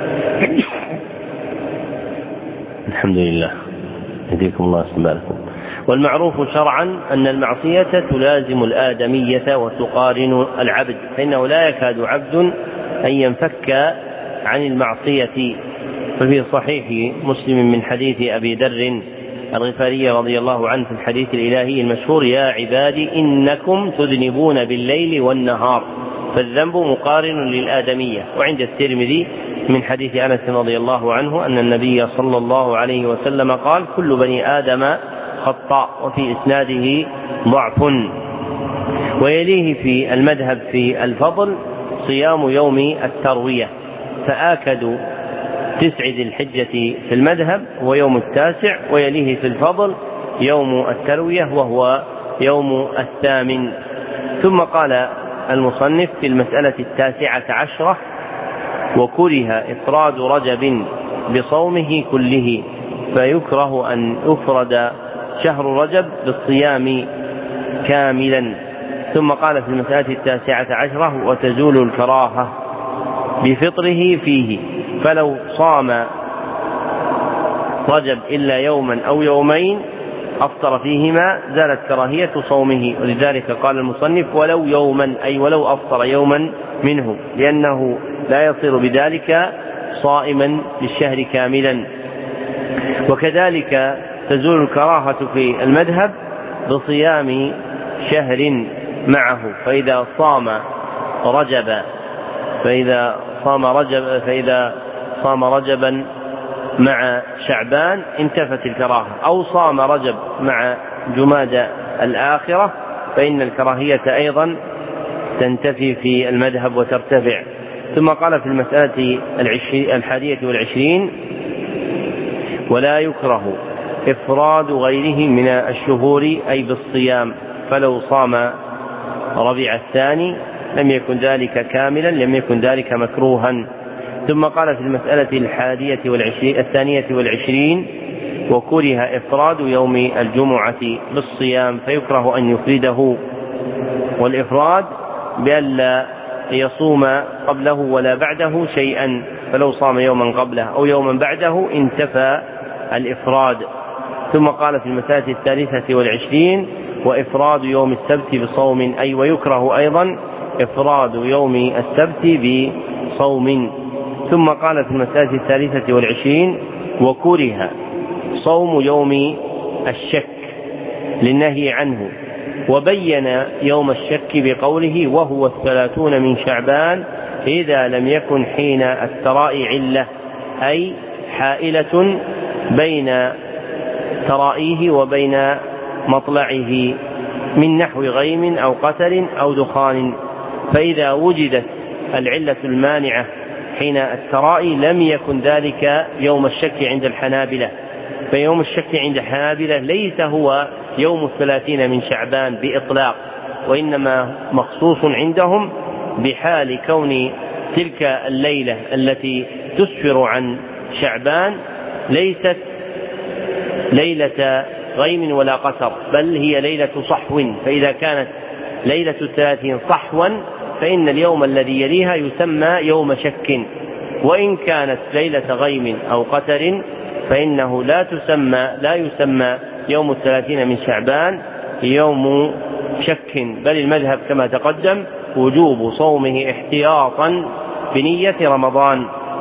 الحمد لله يهديكم الله سبحانه. والمعروف شرعا أن المعصية تلازم الآدمية وتقارن العبد، فإنه لا يكاد عبد أن ينفك عن المعصية. ففي صحيح مسلم من حديث أبي ذر الغفاري رضي الله عنه في الحديث الإلهي المشهور: يا عبادي إنكم تذنبون بالليل والنهار، فالذنب مقارن للآدمية. وعند الترمذي من حديث أنس رضي الله عنه أن النبي صلى الله عليه وسلم قال: كل بني آدم خطاء، وفي إسناده ضعف. ويليه في المذهب في الفضل صيام يوم التروية، فآكد تسع ذي الحجة في المذهب ويوم التاسع، ويليه في الفضل يوم التروية وهو يوم الثامن. ثم قال المصنف في المسألة التاسعة عشرة: وكره إفراد رجب بصومه كله، فيكره أن يفرد شهر رجب بالصيام كاملا. ثم قال في المسألة التاسعة عشرة: وتزول الكراهة بفطره فيه، فلو صام رجب إلا يوما أو يومين أفطر فيهما زالت كراهية صومه. ولذلك قال المصنف: ولو يوما، أي ولو أفطر يوما منه، لأنه لا يصير بذلك صائما للشهر كاملا. وكذلك تزول الكراهة في المذهب بصيام شهر معه، فإذا صام رجب فإذا صام رجب فإذا صام رجبا مع شعبان انتفت الكراهة، أو صام رجب مع جمادى الآخرة فإن الكراهية أيضا تنتفي في المذهب وترتفع. ثم قال في المسألة الحادية والعشرين: ولا يكره إفراد غيره من الشهور أي بالصيام، فلو صام ربيع الثاني لم يكن ذلك كاملا، لم يكن ذلك مكروها. ثم قال في المسألة الحادية والعشرين الثانية والعشرين: وكره إفراد يوم الجمعة بالصيام، فيكره أن يفرده، والإفراد بألا يصوم قبله ولا بعده شيئا، فلو صام يوما قبله أو يوما بعده انتفى الإفراد. ثم قال في المسألة الثالثة والعشرين: وإفراد يوم السبت بصوم، أي ويكره أيضا إفراد يوم السبت بصوم. ثم قال في المسألة الثالثة والعشرين: وكره صوم يوم الشك للنهي عنه، وبين يوم الشك بقوله: وهو الثلاثون من شعبان إذا لم يكن حين التراء علة، أي حائلة بين ترائيه وبين مطلعه من نحو غيم أو قتل أو دخان، فإذا وجدت العلة المانعة حين الترائي لم يكن ذلك يوم الشك عند الحنابلة. فيوم الشك عند الحنابلة ليس هو يوم الثلاثين من شعبان بإطلاق، وإنما مخصوص عندهم بحال كون تلك الليلة التي تسفر عن شعبان ليست ليلة غيم ولا قتر، بل هي ليلة صحو. فإذا كانت ليلة الثلاثين صحوا فإن اليوم الذي يليها يسمى يوم شك، وإن كانت ليلة غيم أو قتر فإنه لا تسمى لا يسمى يوم الثلاثين من شعبان يوم شك، بل المذهب كما تقدم وجوب صومه احتياطا بنية رمضان.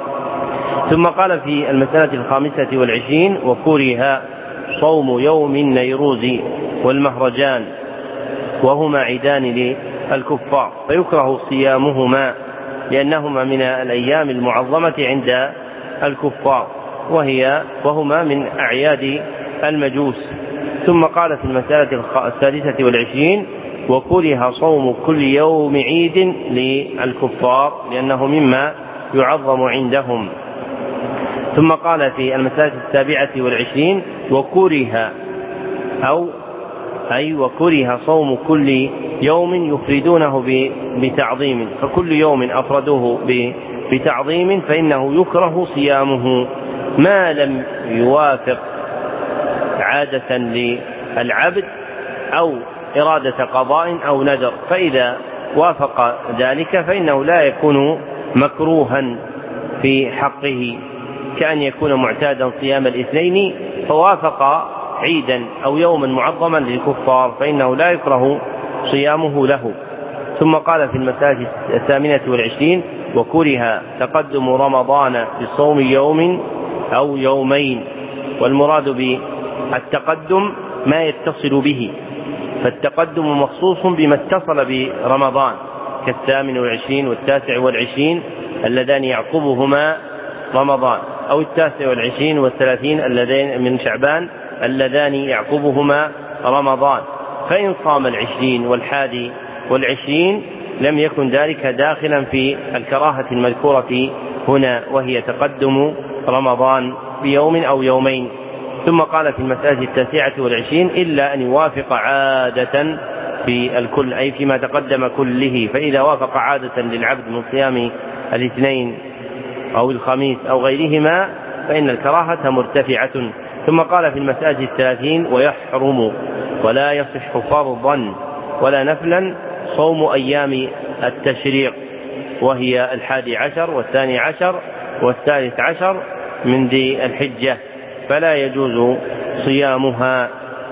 ثم قال في المسألة الخامسة والعشرين: وكره صوم يوم النيروز والمهرجان، وهما عيدان للكفار، فيكره صيامهما لأنهما من الأيام المعظمة عند الكفار، وهي وهما من أعياد المجوس. ثم قال في المسألة السادسة والعشرين: وكره صوم كل يوم عيد للكفار لأنه مما يعظم عندهم. ثم قال في المسألة السابعة والعشرين: وكره أو أي وكره صوم كل يوم يفردونه بتعظيم، فكل يوم أفردوه بتعظيم فإنه يكره صيامه ما لم يوافق عادة للعبد أو إرادة قضاء أو نذر، فإذا وافق ذلك فإنه لا يكون مكروها في حقه، كأن يكون معتادا صيام الاثنين فوافق عيدا أو يوما معظما للكفار فإنه لا يكره صيامه له. ثم قال في المسألة الثامنة والعشرين: وكره تقدم رمضان بصوم يوم أو يومين، والمراد بالتقدم ما يتصل به، فالتقدم مخصوص بما اتصل برمضان كالثامن والعشرين والتاسع والعشرين اللذان يعقبهما رمضان، أو التاسع والعشرين والثلاثين اللذين من شعبان اللذان يعقبهما رمضان، فإن صام العشرين والحادي والعشرين لم يكن ذلك داخلا في الكراهة المذكورة هنا، وهي تقدم رمضان بيوم أو يومين. ثم قال في المسألة التاسعة والعشرين: إلا أن يوافق عادة في الكل، أي فيما تقدم كله، فإذا وافق عادة للعبد من صيام الاثنين أو الخميس أو غيرهما فإن الكراهة مرتفعة. ثم قال في المسألة الثلاثين: ويحرم ولا يصح فرضا ولا نفلا صوم أيام التشريق، وهي الحادي عشر والثاني عشر والثالث عشر من ذي الحجة، فلا يجوز صيامها.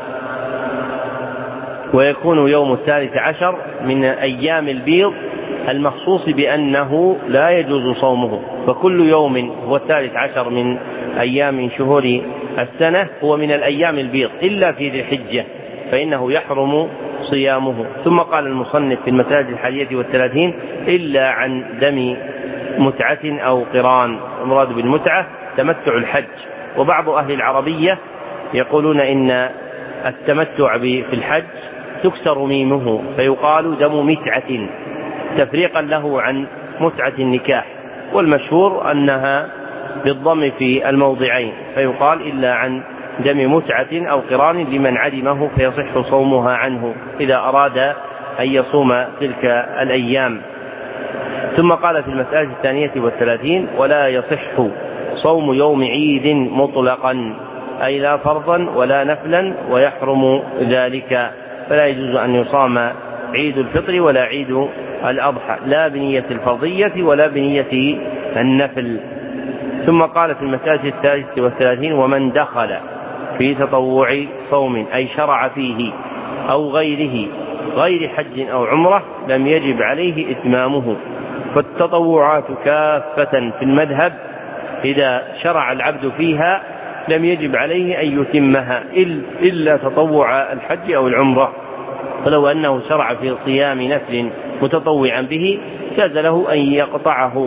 ويكون يوم الثالث عشر من أيام البيض المخصوص بأنه لا يجوز صومه، فكل يوم هو الثالث عشر من أيام شهور السنة هو من الأيام البيض إلا في ذي الحجة فإنه يحرم صيامه. ثم قال المصنف في المسألة الحادية والثلاثين: إلا عن دم متعة أو قران. المراد بالمتعة تمتع الحج، وبعض أهل العربية يقولون إن التمتع في الحج تكسر ميمه فيقال دم متعة تفريقا له عن متعة النكاح، والمشهور أنها بالضم في الموضعين، فيقال إلا عن دم متعة أو قران لمن عدمه فيصح صومها عنه إذا أراد أن يصوم تلك الأيام. ثم قال في المسألة الثانية والثلاثين: ولا يصح صوم يوم عيد مطلقا، أي لا فرضا ولا نفلا، ويحرم ذلك، فلا يجوز أن يصام عيد الفطر ولا عيد الأضحى لا بنية الفرضية ولا بنية النفل. ثم قال في المسألة الثالثة والثلاثين: ومن دخل في تطوع صوم، أي شرع فيه أو غيره غير حج أو عمرة لم يجب عليه إتمامه. فالتطوعات كافة في المذهب إذا شرع العبد فيها لم يجب عليه أن يتمها إلا تطوع الحج أو العمرة، فلو أنه شرع في صيام نفل متطوعا به جاز له أن يقطعه،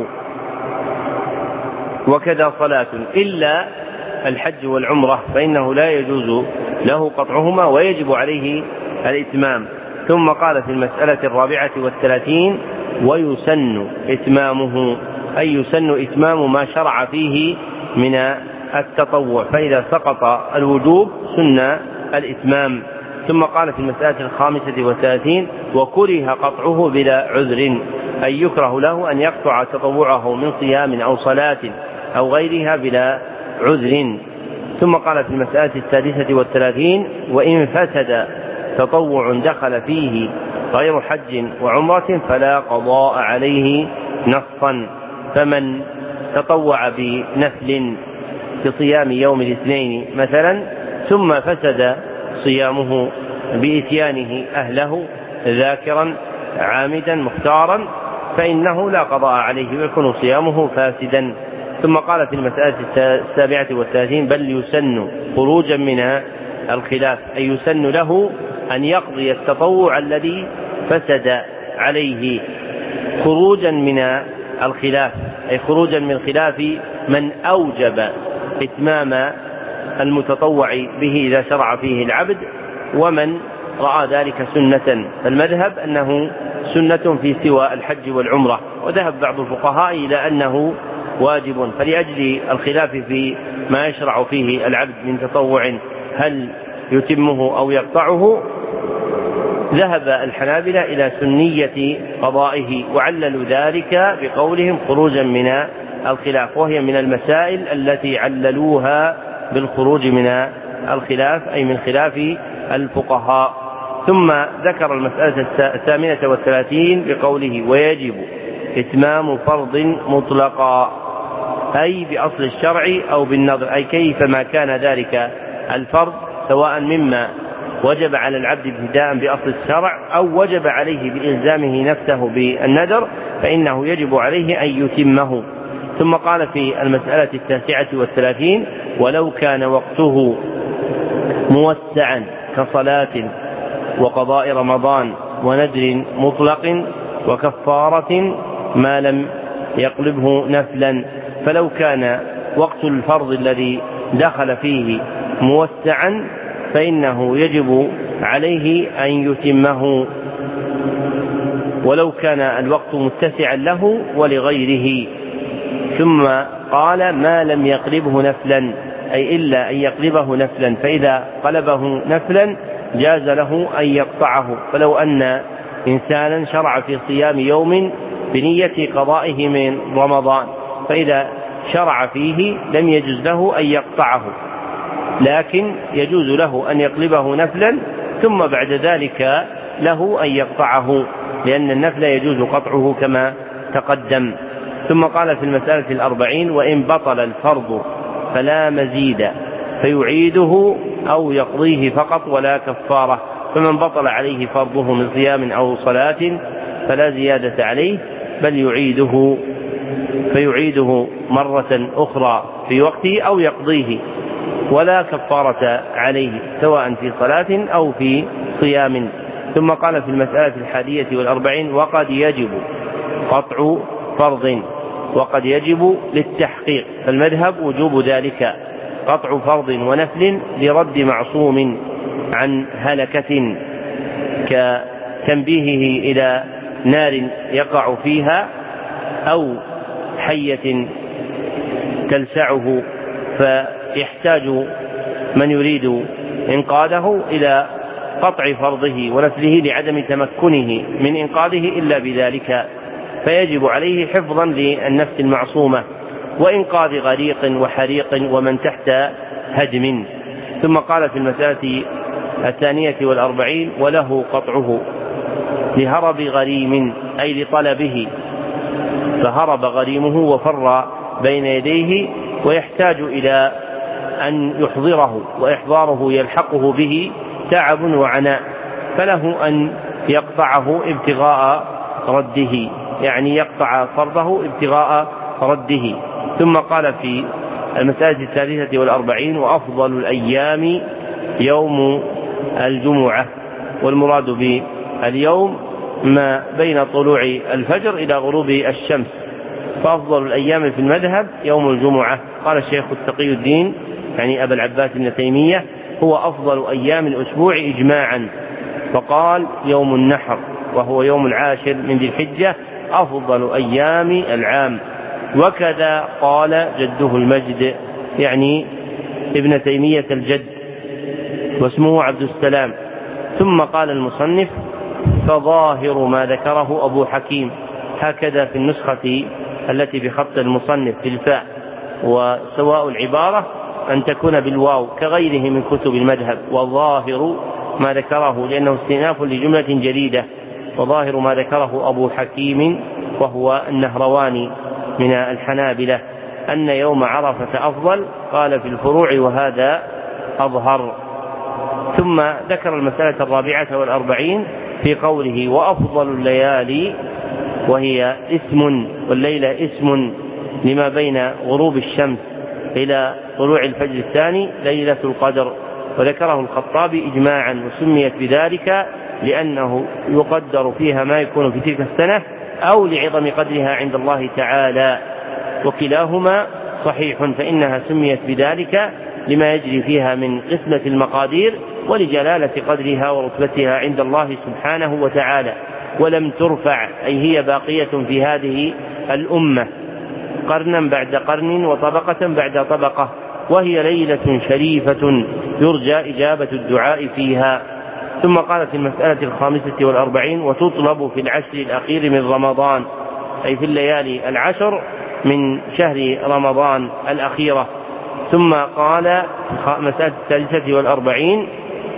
وكذا صلاة، إلا الحج والعمرة فإنه لا يجوز له قطعهما ويجب عليه الإتمام. ثم قال في المسألة الرابعة والثلاثين: ويسن إتمامه، أي يسن إتمام ما شرع فيه من التطوع، فإذا سقط الوجوب سن الإتمام. ثم قال في المسألة الخامسة والثلاثين: وكره قطعه بلا عذر، أي يكره له أن يقطع تطوعه من صيام أو صلاة أو غيرها بلا عذر. ثم قال في المسألة السادسة والثلاثين: وإن فسد تطوع دخل فيه غير حج وعمرة فلا قضاء عليه نصا، فمن تطوع بنفل بصيام يوم الاثنين مثلا ثم فسد صيامه بإتيانه أهله ذاكرا عامدا مختارا فإنه لا قضاء عليه ويكون صيامه فاسدا. ثم قال في المسألة السابعة والثلاثين: بل يسن خروجا من الخلاف، أي يسن له أن يقضي التطوع الذي فسد عليه خروجا من الخلاف، أي خروجا من خلاف من أوجب إتمام المتطوع به إذا شرع فيه العبد، ومن رأى ذلك سنة. فالمذهب أنه سنة في سوى الحج والعمرة، وذهب بعض الفقهاء إلى أنه واجب. فلأجل الخلاف في ما يشرع فيه العبد من تطوع هل يتمه أو يقطعه، ذهب الحنابلة إلى سنية قضائه، وعللوا ذلك بقولهم خروجا من الخلاف، وهي من المسائل التي عللوها بالخروج من الخلاف، أي من خلاف الفقهاء. ثم ذكر المسألة الثامنة والثلاثين بقوله ويجب إتمام فرض مطلقا، أي بأصل الشرع أو بالنظر، أي كيفما كان ذلك الفرض، سواء مما وجب على العبد ابتداء بأصل الشرع أو وجب عليه بإلزامه نفسه بالنذر، فإنه يجب عليه أن يتمه. ثم قال في المسألة التاسعة والثلاثين ولو كان وقته موسعا كصلاة وقضاء رمضان ونذر مطلق وكفارة ما لم يقلبه نفلا. فلو كان وقت الفرض الذي دخل فيه موسعا فإنه يجب عليه أن يتمه، ولو كان الوقت متسعا له ولغيره. ثم قال ما لم يقلبه نفلا، أي إلا أن يقلبه نفلا، فإذا قلبه نفلا جاز له أن يقطعه. فلو أن إنسانا شرع في صيام يوم بنية قضائه من رمضان، فإذا شرع فيه لم يجوز له أن يقطعه، لكن يجوز له أن يقلبه نفلا ثم بعد ذلك له أن يقطعه، لأن النفل يجوز قطعه كما تقدم. ثم قال في المسألة الأربعين وإن بطل الفرض فلا مزيد فيعيده أو يقضيه فقط ولا كفارة. فمن بطل عليه فرضه من صيام أو صلاة فلا زيادة عليه، بل يعيده فيعيده مرة أخرى في وقته أو يقضيه، ولا كفارة عليه سواء في صلاة أو في صيام. ثم قال في المسألة الحادية والأربعين وقد يجب قطع فرض وقد يجب للتحقيق، فالمذهب وجوب ذلك قطع فرض ونفل لرد معصوم عن هلكة كتنبيهه إلى نار يقع فيها أو حية تلسعه فيحتاج من يريد إنقاذه إلى قطع فرضه ونفله لعدم تمكنه من إنقاذه إلا بذلك، فيجب عليه حفظا للنفس المعصومة وإنقاذ غريق وحريق ومن تحت هدم. ثم قال في المسألة الثانية والأربعين وله قطعه لهرب غريم، أي لطلبه، فهرب غريمه وفر بين يديه ويحتاج إلى أن يحضره، وإحضاره يلحقه به تعب وعناء، فله أن يقطعه ابتغاء رده، يعني يقطع فرضه ابتغاء رده. ثم قال في المسألة الثالثة والأربعين وأفضل الأيام يوم الجمعة، والمراد باليوم ما بين طلوع الفجر إلى غروب الشمس، فأفضل الأيام في المذهب يوم الجمعة. قال الشيخ التقي الدين يعني أبا العباس ابن تيمية هو أفضل أيام الأسبوع إجماعا، فقال يوم النحر وهو يوم العاشر من ذي الحجة أفضل أيام العام، وكذا قال جده المجد يعني ابن تيمية الجد واسمه عبد السلام. ثم قال المصنف فظاهر ما ذكره أبو حكيم، هكذا في النسخة التي بخط المصنف في الفاء، وسواء العبارة أن تكون بالواو كغيره من كتب المذهب، وظاهر ما ذكره لأنه استئناف لجملة جديدة، وظاهر ما ذكره أبو حكيم وهو النهرواني من الحنابلة أن يوم عرفة أفضل، قال في الفروع وهذا أظهر. ثم ذكر المسألة الرابعة والأربعين في قوله وأفضل الليالي، وهي اسم، والليلة اسم لما بين غروب الشمس إلى طلوع الفجر الثاني ليلة القدر، وذكره الخطابي إجماعا، وسميت بذلك لأنه يقدر فيها ما يكون في تلك السنة أو لعظم قدرها عند الله تعالى، وكلاهما صحيح، فإنها سميت بذلك لما يجري فيها من قسمة المقادير ولجلالة قدرها ورتبتها عند الله سبحانه وتعالى. ولم ترفع، أي هي باقية في هذه الأمة قرنا بعد قرن وطبقة بعد طبقة، وهي ليلة شريفة يرجى إجابة الدعاء فيها. ثم قال في المسألة الخامسة والأربعين: وتطلب في العشر الأخير من رمضان، أي في الليالي العشر من شهر رمضان الأخيرة. ثم قال مسألة الثالثة والأربعين: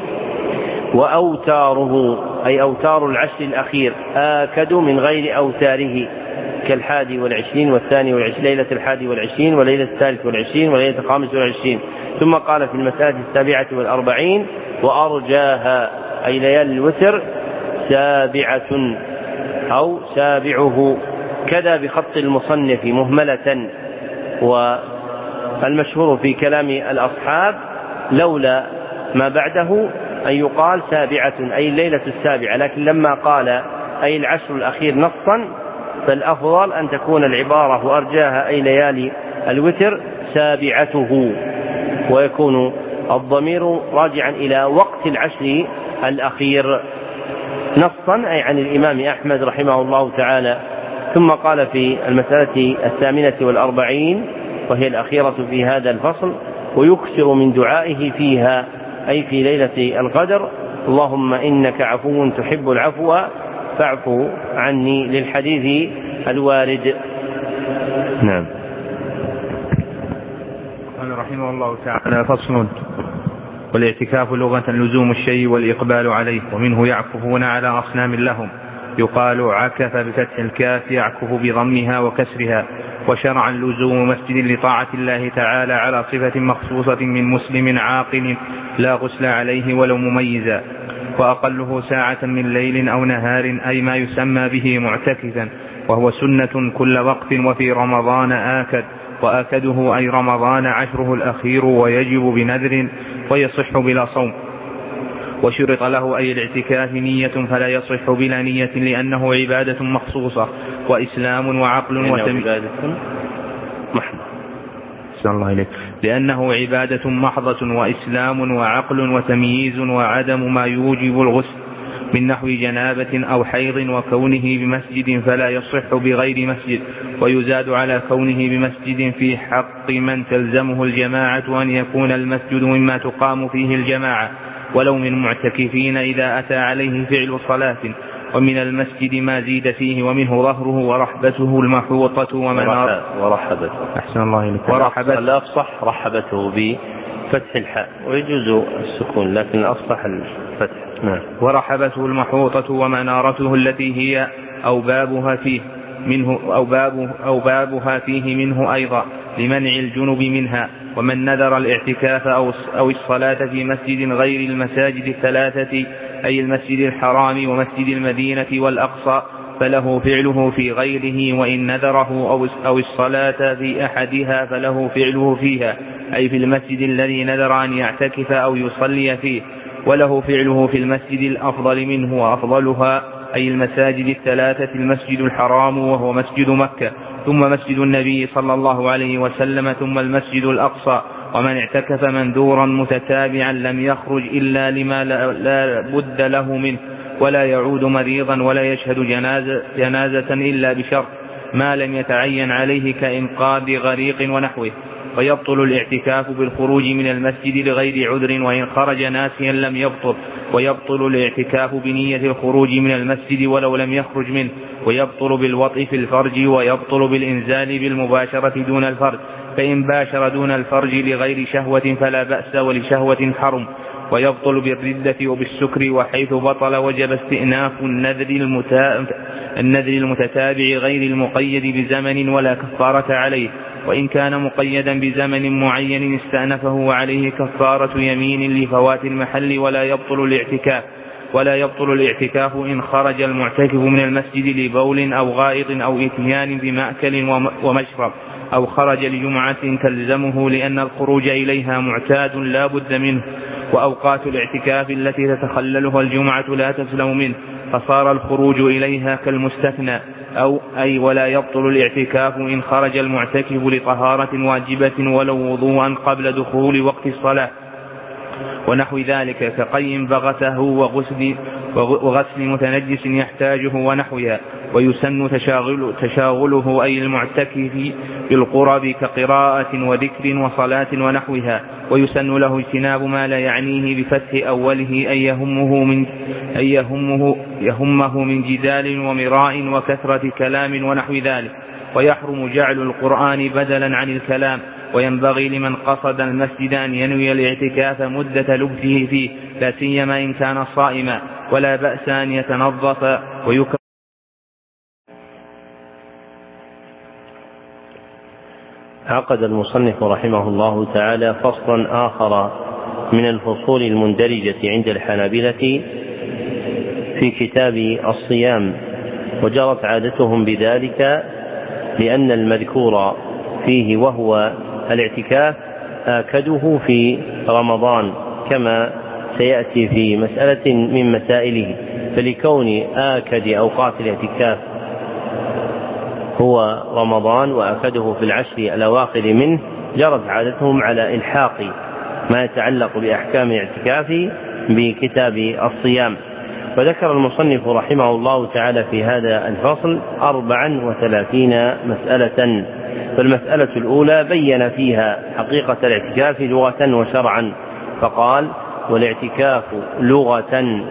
وأوتاره، أي أوتار العشر الأخير آكد من غير أوتاره، كالحادي والعشرين والثاني والعشرين، ليلة الحادي والعشرين وليلة الثالث والعشرين وليلة الخامس والعشرين. ثم قال في المسألة السابعة والأربعين: وأرجاها، أي ليالي الوتر، سابعة أو سابعه، كذا بخط المصنف مهملة. والمشهور في كلام الأصحاب لولا ما بعده أن يقال سابعة، أي الليلة السابعة، لكن لما قال أي العشر الأخير نصا فالأفضل أن تكون العبارة وأرجاها أي ليالي الوتر سابعته، ويكون الضمير راجعا إلى وقت العشر الأخير نصا، أي عن الإمام أحمد رحمه الله تعالى. ثم قال في المسألة الثامنة والأربعين وهي الأخيرة في هذا الفصل: ويكثر من دعائه فيها، أي في ليلة القدر: اللهم إنك عفو تحب العفو فاعف عني، للحديث الوارد. نعم. قال رحمه الله تعالى: فصل. والاعتكاف لغة لزوم الشيء والإقبال عليه، ومنه يعكفون على أصنام لهم، يقال عكف بفتح الكاف، يعكف بضمها وكسرها. وشرعا لزوم مسجد لطاعة الله تعالى على صفة مخصوصة من مسلم عاقل لا غسل عليه ولو مميزا، وأقله ساعة من ليل أو نهار، أي ما يسمى به معتكفا، وهو سنة كل وقت، وفي رمضان آكد، وآكده أي رمضان عشره الأخير، ويجب بنذر ويصح بلا صوم. وشرط له أي الاعتكاف نية، فلا يصح بلا نية لأنه عبادة مخصوصة وإسلام وعقل وتمييز، لأنه عبادة محضة وإسلام وعقل وتمييز وعدم ما يوجب الغسل من نحو جنابة أو حيض، وكونه بمسجد فلا يصح بغير مسجد. ويزاد على كونه بمسجد في حق من تلزمه الجماعة أن يكون المسجد مما تقام فيه الجماعة، ولو من معتكفين إذا أتى عليه فعل صلاة. ومن المسجد ما زيد فيه، ومنه ظهره ورحبته المحوطة ومنار ورحبته أحسن الله إليك ورحبته، الأفصح رحبته بفتح الحاء، ويجوز السكون لكن الأفصح الفتح. نعم. ورحبته المحوطة ومنارته التي هي أو بابها فيه منه أو, بابه أو بابها فيه منه أيضا، لمنع الجنب منها. ومن نذر الاعتكاف أو الصلاة في مسجد غير المساجد الثلاثة، أي المسجد الحرام ومسجد المدينة والأقصى، فله فعله في غيره، وإن نذره أو الصلاة في أحدها فله فعله فيها، أي في المسجد الذي نذر أن يعتكف أو يصلي فيه، وله فعله في المسجد الأفضل منه وأفضلها، أي المساجد الثلاثة: المسجد الحرام وهو مسجد مكة، ثم مسجد النبي صلى الله عليه وسلم، ثم المسجد الأقصى. ومن اعتكف منذورا متتابعا لم يخرج إلا لما لا بد له منه، ولا يعود مريضا، ولا يشهد جنازة, جنازة إلا بشرط ما لم يتعين عليه كإنقاذ غريق ونحوه. ويبطل الاعتكاف بالخروج من المسجد لغير عذر، وإن خرج ناسيا لم يبطل. ويبطل الاعتكاف بنية الخروج من المسجد ولو لم يخرج منه. ويبطل بالوطء في الفرج، ويبطل بالإنزال بالمباشرة دون الفرج، فإن باشر دون الفرج لغير شهوة فلا بأس، ولشهوة حرم. ويبطل بالردة وبالسكر، وحيث بطل وجب استئناف النذر المتتابع غير المقيد بزمن ولا كفارة عليه، وإن كان مقيدا بزمن معين استأنفه وعليه كفارة يمين لفوات المحل. ولا يبطل الاعتكاف ولا يبطل الاعتكاف إن خرج المعتكف من المسجد لبول أو غائط أو إتيان بمأكل ومشرب، أو خرج لجمعة تلزمه لأن الخروج إليها معتاد لا بد منه. وأوقات الاعتكاف التي تتخللها الجمعة لا تسلم منه، فصار الخروج إليها كالمستثنى، أو أي ولا يبطل الاعتكاف إن خرج المعتكف لطهارة واجبة ولو وضوءا قبل دخول وقت الصلاة ونحو ذلك، كقيم بغته وغسل, وغسل متنجس يحتاجه ونحوها. ويسن تشاغل تشاغله أي المعتكف بالقرب كقراءة وذكر وصلاة ونحوها. ويسن له اجتناب ما لا يعنيه بفتح أوله أن يهمه من, أن يهمه, يهمه من جدال ومراء وكثرة كلام ونحو ذلك. ويحرم جعل القرآن بدلا عن الكلام. وينبغي لمن قصد المسجد أن ينوي الاعتكاف مدة لبثه فيه، لا سيما إن كان صائما، ولا بأس أن يتنظف ويكره. عقد المصنف رحمه الله تعالى فصلا آخر من الفصول المندرجة عند الحنابلة في كتاب الصيام، وجرت عادتهم بذلك لأن المذكور فيه وهو الاعتكاف آكده في رمضان كما سيأتي في مسألة من مسائله. فلكون آكد أوقات الاعتكاف هو رمضان وآكده في العشر الأواخر منه، جرت عادتهم على إلحاق ما يتعلق بأحكام الاعتكاف بكتاب الصيام. فذكر المصنف رحمه الله تعالى في هذا الفصل أربعا وثلاثين مسألة. فالمسألة الأولى بين فيها حقيقة الاعتكاف لغة وشرعا، فقال: والاعتكاف لغة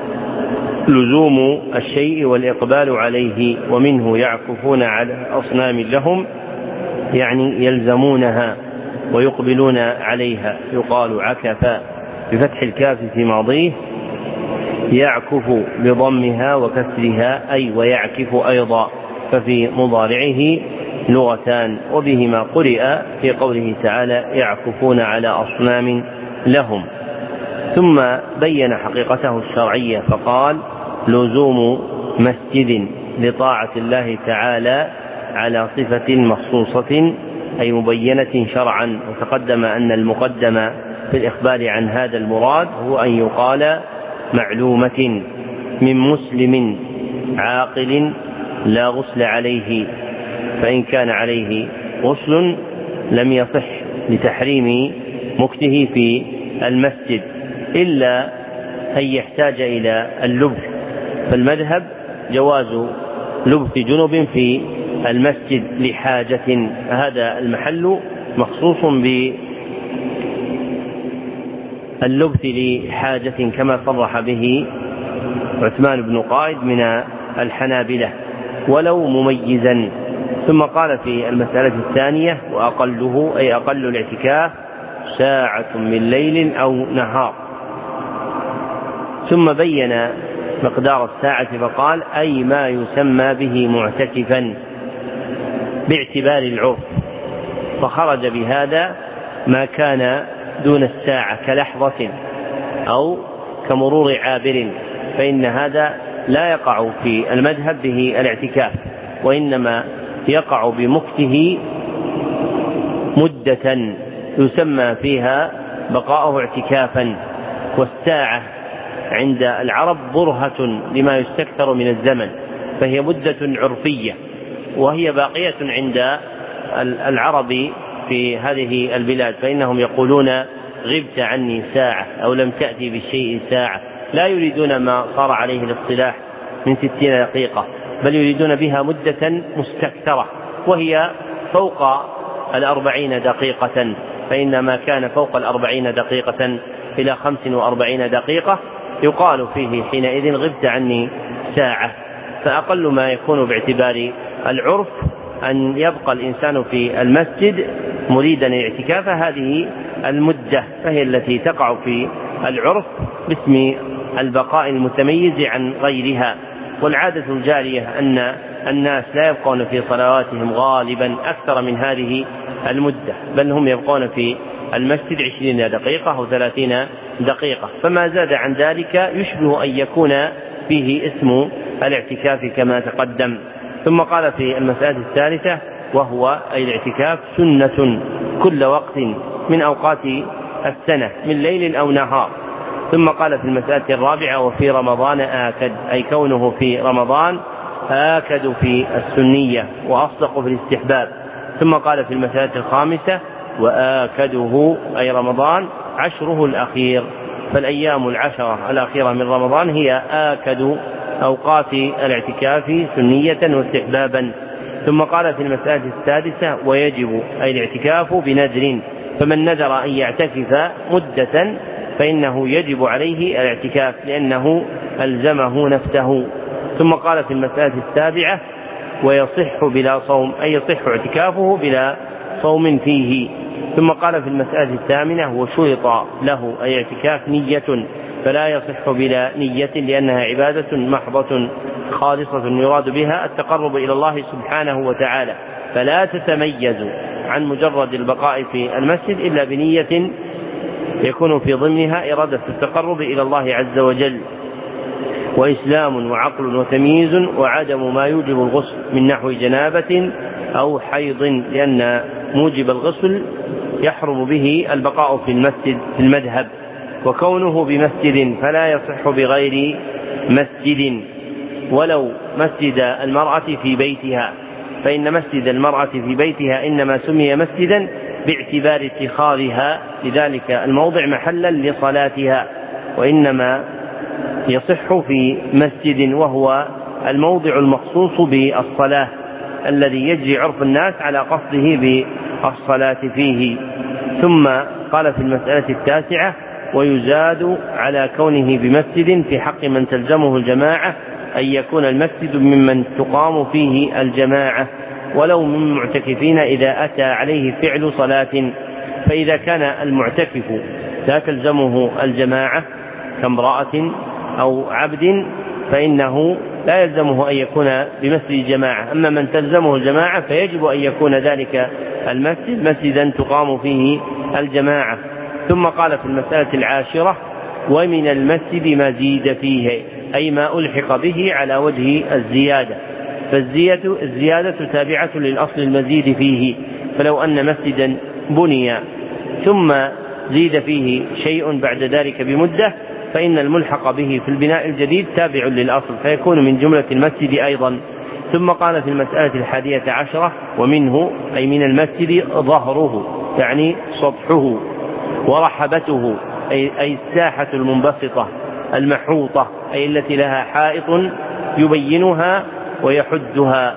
لزوم الشيء والإقبال عليه، ومنه يعكفون على أصنام لهم، يعني يلزمونها ويقبلون عليها، يقال عكف بفتح الكاف في ماضيه، يعكف بضمها وكسرها أي ويعكف أيضا، ففي مضارعه لغتان، وبهما قرئ في قوله تعالى يعكفون على أصنام لهم. ثم بين حقيقته الشرعية فقال: لزوم مسجد لطاعة الله تعالى على صفة مخصوصة أي مبينة شرعا. وتقدم أن المقدم في الإخبار عن هذا المراد هو أن يقال معلومة من مسلم عاقل لا غسل عليه، فإن كان عليه غسل لم يصح لتحريم مكته في المسجد إلا أن يحتاج إلى اللبث، فالمذهب جواز لبث جنب في المسجد لحاجة، هذا المحل مخصوص باللبث لحاجة كما صرح به عثمان بن قائد من الحنابلة ولو مميزا. ثم قال في المسألة الثانية: وأقله أي أقل الاعتكاف ساعة من ليل أو نهار. ثم بين مقدار الساعة فقال: أي ما يسمى به معتكفا باعتبار العرف، فخرج بهذا ما كان دون الساعة كلحظة أو كمرور عابر، فإن هذا لا يقع في المذهب به الاعتكاف، وإنما يقع بمكته مدة يسمى فيها بقاؤه اعتكافا. والساعة عند العرب برهة لما يستكثر من الزمن، فهي مدة عرفية، وهي باقية عند العرب في هذه البلاد، فإنهم يقولون غبت عني ساعة أو لم تأتي بالشيء ساعة، لا يريدون ما صار عليه الاصطلاح من ستين دقيقة، بل يريدون بها مدة مستكثرة وهي فوق الأربعين دقيقة، فإن ما كان فوق الأربعين دقيقة إلى خمس وأربعين دقيقة يقال فيه حينئذ غبت عني ساعة. فأقل ما يكون باعتبار العرف أن يبقى الإنسان في المسجد مريدا الاعتكاف هذه المدة، فهي التي تقع في العرف باسم البقاء المتميز عن غيرها. والعادة الجارية أن الناس لا يبقون في صلواتهم غالبا أكثر من هذه المدة، بل هم يبقون في المسجد عشرين دقيقة أو ثلاثين دقيقة، فما زاد عن ذلك يشبه أن يكون فيه اسم الاعتكاف كما تقدم. ثم قال في المسألة الثالثة: وهو أي الاعتكاف سنة كل وقت من أوقات السنة من ليل أو نهار، ثم قال في المسألة الرابعة وفي رمضان آكد، أي كونه في رمضان آكد في السنية وأصدق في الاستحباب. ثم قال في المسألة الخامسة وآكده أي رمضان عشره الأخير، فالأيام العشرة الأخيرة من رمضان هي آكد أوقات الاعتكاف سنية واستحبابا. ثم قال في المسألة السادسة ويجب أي الاعتكاف بنذر، فمن نذر أن يعتكف مدة فإنه يجب عليه الاعتكاف لأنه ألزمه نفسه. ثم قال في المسألة السابعة ويصح بلا صوم، أي يصح اعتكافه بلا صوم فيه. ثم قال في المسألة الثامنة وشرط له أي اعتكاف نية، فلا يصح بلا نية لأنها عبادة محضة خالصة يراد بها التقرب إلى الله سبحانه وتعالى، فلا تتميز عن مجرد البقاء في المسجد إلا بنية يكون في ضمنها إرادة التقرب إلى الله عز وجل، وإسلام وعقل وتمييز وعدم ما يوجب الغسل من نحو جنابة أو حيض، لأن موجب الغسل يحرم به البقاء في المسجد في المذهب، وكونه بمسجد فلا يصح بغير مسجد ولو مسجد المرأة في بيتها، فإن مسجد المرأة في بيتها إنما سمي مسجدا باعتبار اتخاذها لذلك الموضع محلا لصلاتها، وإنما يصح في مسجد وهو الموضع المخصوص بالصلاة الذي يجري عرف الناس على قصده بالصلاة فيه. ثم قال في المسألة التاسعة ويزاد على كونه بمسجد في حق من تلزمه الجماعة أن يكون المسجد ممن تقام فيه الجماعة ولو من معتكفين إذا أتى عليه فعل صلاة، فإذا كان المعتكف لا تلزمه الجماعة كامرأة أو عبد فإنه لا يلزمه أن يكون بمسجد جماعة، أما من تلزمه الجماعة فيجب أن يكون ذلك المسجد مسجدا تقام فيه الجماعة. ثم قال في المسألة العاشرة ومن المسجد ما زيد فيه، أي ما ألحق به على وجه الزيادة، فالزيادة تابعة للأصل المزيد فيه، فلو أن مسجدا بني ثم زيد فيه شيء بعد ذلك بمدة فإن الملحق به في البناء الجديد تابع للأصل فيكون من جملة المسجد أيضا. ثم قال في المسألة الحادية عشرة ومنه أي من المسجد ظهره، يعني سطحه، ورحبته أي الساحة المنبسطة المحوطة أي التي لها حائط يبينها ويحدها،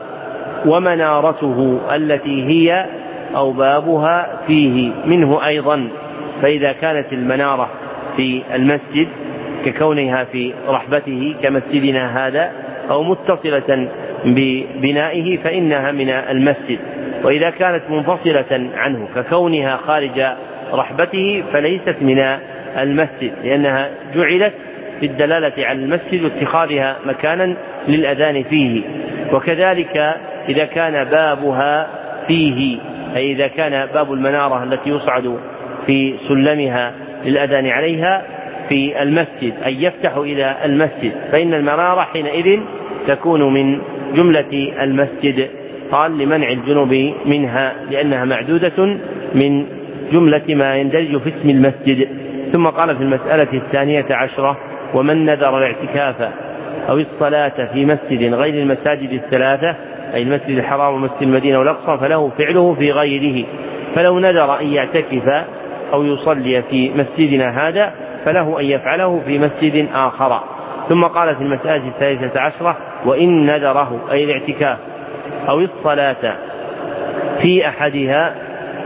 ومنارته التي هي أو بابها فيه منه أيضا، فإذا كانت المنارة في المسجد ككونها في رحبته كمسجدنا هذا أو متصلة ببنائه فإنها من المسجد، وإذا كانت منفصلة عنه ككونها خارج رحبته فليست من المسجد، لأنها جعلت بالدلالة على المسجد واتخاذها مكانا للأذان فيه. وكذلك إذا كان بابها فيه، أي إذا كان باب المنارة التي يصعد في سلمها للأذان عليها في المسجد أي يفتح إلى المسجد فإن المنارة حينئذ تكون من جملة المسجد، قال لمنع الجنوب منها لأنها معدودة من جملة ما يندرج في اسم المسجد. ثم قال في المسألة الثانية عشرة ومن نذر الاعتكاف أو الصلاة في مسجد غير المساجد الثلاثة أي المسجد الحرام ومسجد المدينة والأقصى فله فعله في غيره، فلو نذر أن يعتكف أو يصلي في مسجدنا هذا فله أن يفعله في مسجد آخر. ثم قال في المسألة الثالثة عشرة وإن نذره أي الاعتكاف أو الصلاة في أحدها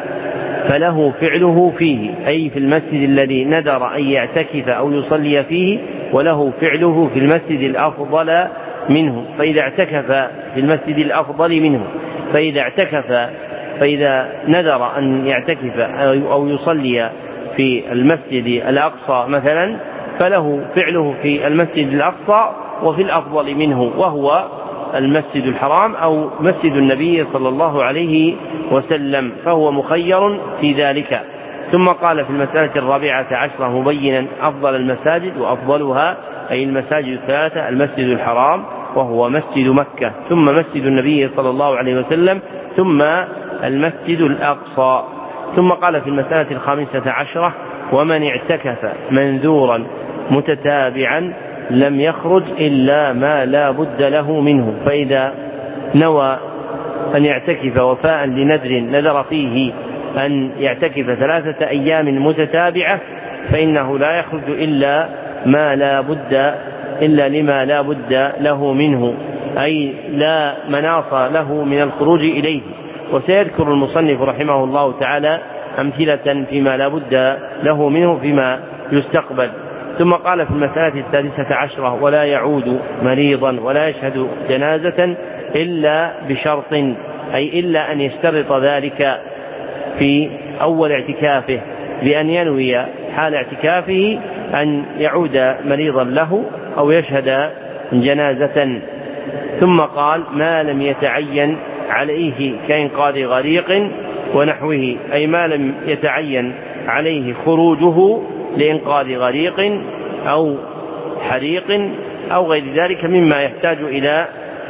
فله فعله فيه، أي في المسجد الذي نذر أن يعتكف أو يصلي فيه، وله فعله في المسجد الأفضل منه، فإذا اعتكف في المسجد الأفضل منه فإذا اعتكف فإذا نذر أن يعتكف أو يصلي في المسجد الأقصى مثلا فله فعله في المسجد الأقصى وفي الأفضل منه وهو المسجد الحرام أو مسجد النبي صلى الله عليه وسلم، فهو مخير في ذلك. ثم قال في المسألة الرابعة عشرة مبينا أفضل المساجد وأفضلها أي المساجد الثلاثة المسجد الحرام وهو مسجد مكة، ثم مسجد النبي صلى الله عليه وسلم، ثم المسجد الأقصى. ثم قال في المسألة الخامسة عشرة ومن اعتكف منذورا متتابعا لم يخرج إلا ما لا بد له منه. فإذا نوى أن يعتكف وفاء لنذر نذر فيه أن يعتكف ثلاثة أيام متتابعة فإنه لا يخرج إلا ما لا بد إلا لما لا بد له منه، أي لا مناص له من الخروج إليه. وسيذكر المصنف رحمه الله تعالى أمثلة فيما لا بد له منه فيما يستقبل. ثم قال في المسألة الثالثة عشرة: ولا يعود مريضا ولا يشهد جنازة إلا بشرط، أي إلا أن يشترط ذلك في أول اعتكافه بأن ينوي حال اعتكافه أن يعود مريضا له أو يشهد جنازة. ثم قال: ما لم يتعين عليه كإنقاذ غريق ونحوه، أي ما لم يتعين عليه خروجه لإنقاذ غريق أو حريق أو غير ذلك مما يحتاج إلى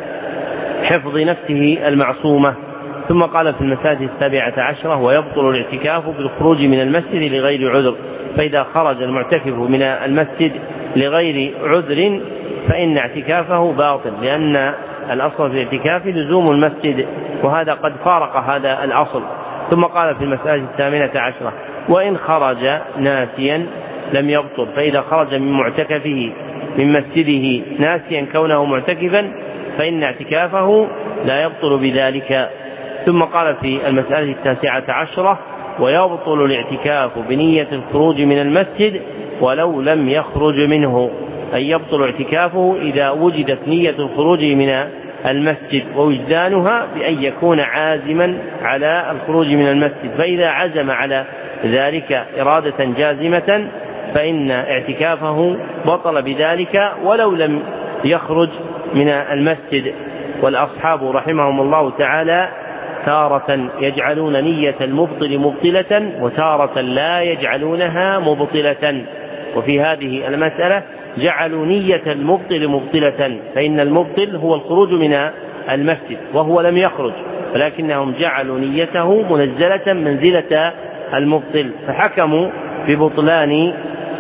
حفظ نفسه المعصومة. ثم قال في المسألة السابعة عشرة: ويبطل الاعتكاف بالخروج من المسجد لغير عذر. فإذا خرج المعتكف من المسجد لغير عذر فإن اعتكافه باطل، لأن الأصل في الاعتكاف لزوم المسجد، وهذا قد فارق هذا الأصل. ثم قال في المسألة الثامنة عشرة: وإن خرج ناسيا لم يبطل. فإذا خرج من معتكفه من مسجده ناسيا كونه معتكفا فإن اعتكافه لا يبطل بذلك. ثم قال في المسألة التاسعة عشرة: ويبطل الاعتكاف بنية الخروج من المسجد ولو لم يخرج منه، أي يبطل اعتكافه إذا وجدت نية الخروج من المسجد ووجدانها بأن يكون عازما على الخروج من المسجد. فإذا عزم على ذلك إرادة جازمة فإن اعتكافه بطل بذلك ولو لم يخرج من المسجد. والأصحاب رحمهم الله تعالى تارة يجعلون نية المبطل مبطلة وتارة لا يجعلونها مبطلة، وفي هذه المسألة جعلوا نية المبطل مبطلة، فإن المبطل هو الخروج من المسجد وهو لم يخرج، ولكنهم جعلوا نيته منزلة منزلة المبطل فحكموا ببطلان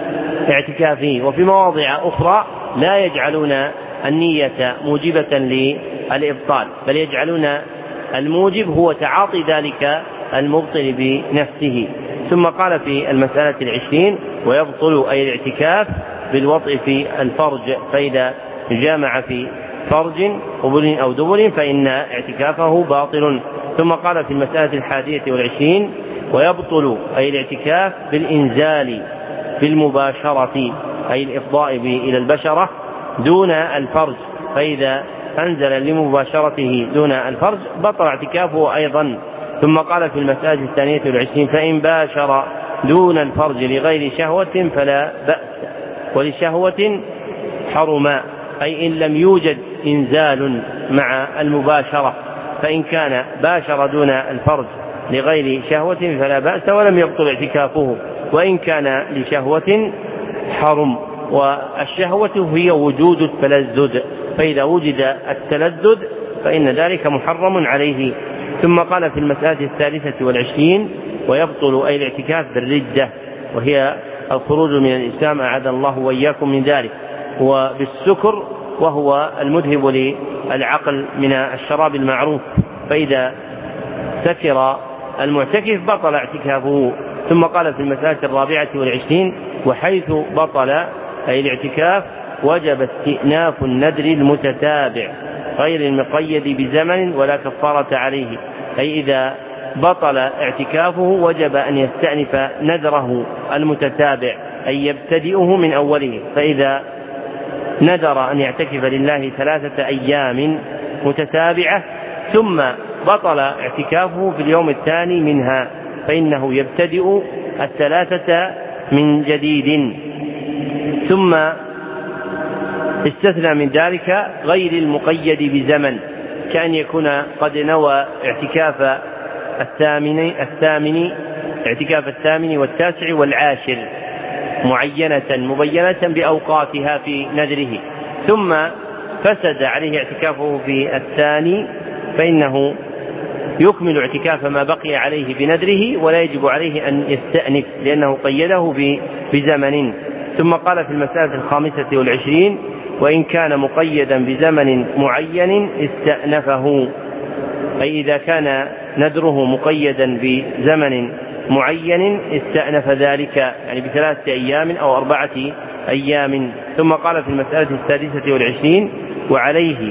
اعتكافه. وفي مواضع أخرى لا يجعلون النية موجبة للإبطال بل يجعلون الموجب هو تعاطي ذلك المبطل بنفسه. ثم قال في المسألة العشرين: ويبطل أي الاعتكاف بالوطء في الفرج. فإذا جامع في فرج قبل أو دبر فإن اعتكافه باطل. ثم قال في المسألة الحادية والعشرين: ويبطل أي الاعتكاف بالإنزال بالمباشرة، أي الإفضاء إلى البشرة دون الفرج. فإذا أنزل لمباشرته دون الفرج بطل اعتكافه أيضا. ثم قال في المسألة الثانية والعشرين: فإن باشر دون الفرج لغير شهوة فلا بأس، ولشهوة حرما، أي إن لم يوجد إنزال مع المباشرة، فإن كان باشر دون الفرج لغير شهوة فلا بأس ولم يبطل اعتكافه، وإن كان لشهوة حرم. والشهوة هي وجود التلذذ، فإذا وجد التلذذ فإن ذلك محرم عليه. ثم قال في المسألة الثالثة والعشرين: ويبطل أي الاعتكاف بالردة، وهي الخروج من الإسلام أعاذ الله وإياكم من ذلك، وبالسكر وهو المذهب للعقل من الشراب المعروف، فإذا سكر المعتكف بطل اعتكافه. ثم قال في المسألة الرابعة والعشرين: وحيث بطل أي الاعتكاف وجب استئناف النذر المتتابع غير المقيد بزمن ولا كفارة عليه، أي إذا بطل اعتكافه وجب أن يستأنف نذره المتتابع، أي يبتدئه من أوله. فإذا نذر أن يعتكف لله ثلاثة أيام متتابعة ثم بطل اعتكافه في اليوم الثاني منها فإنه يبتدئ الثلاثة من جديد. ثم استثنى من ذلك غير المقيد بزمن، كأن يكون قد نوى اعتكاف الثامن الثامن اعتكاف الثامن والتاسع والعاشر معينة مبينة بأوقاتها في نذره، ثم فسد عليه اعتكافه في الثاني فإنه يكمل اعتكاف ما بقي عليه بنذره ولا يجب عليه أن يستأنف لأنه قيده بزمن. ثم قال في المسألة الخامسة والعشرين: وإن كان مقيدا بزمن معين استأنفه، أي إذا كان ندره مقيدا بزمن معين استأنف ذلك، يعني بثلاثة أيام أو أربعة أيام. ثم قال في المسألة السادسة والعشرين: وعليه،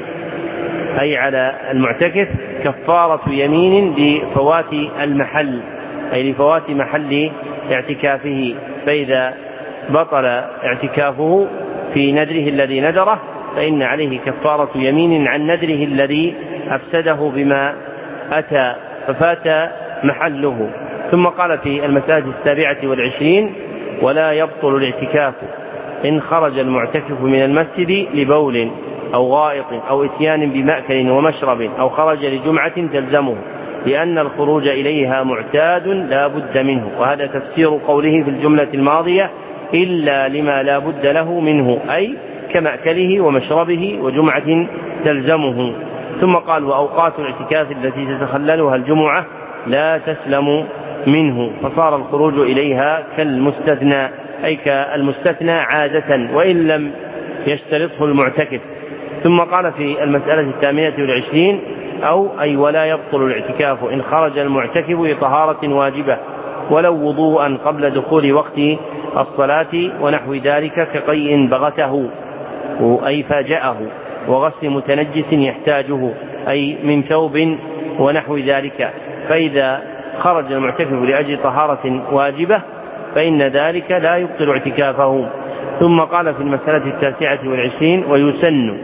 أي على المعتكف، كفارة يمين لفوات المحل، أي لفوات محل اعتكافه، فإذا بطل اعتكافه في ندره الذي ندره فإن عليه كفارة يمين عن ندره الذي أفسده بما أتى ففات محله. ثم قال في المسألة السابعة والعشرين: ولا يبطل الاعتكاف إن خرج المعتكف من المسجد لبول أو غائط أو إتيان بمأكل ومشرب أو خرج لجمعة تلزمه، لأن الخروج إليها معتاد لا بد منه. وهذا تفسير قوله في الجملة الماضية: إلا لما لا بد له منه، أي كمأكله ومشربه وجمعة تلزمه. ثم قال: وأوقات الاعتكاف التي تتخللها الجمعة لا تسلم منه، فصار الخروج إليها كالمستثنى، أي كالمستثنى عادة وإن لم يشترطه المعتكف. ثم قال في المسألة الثامنة والعشرين: أو أي ولا يبطل الاعتكاف إن خرج المعتكف لطهارة واجبة ولو وضوءا قبل دخول وقت الصلاة ونحو ذلك، كقيء بغته أي فاجأه، وغسل متنجس يحتاجه أي من ثوب ونحو ذلك. فإذا خرج المعتكف لأجل طهارة واجبة فإن ذلك لا يبطل اعتكافه. ثم قال في المسألة التاسعة والعشرين: ويسن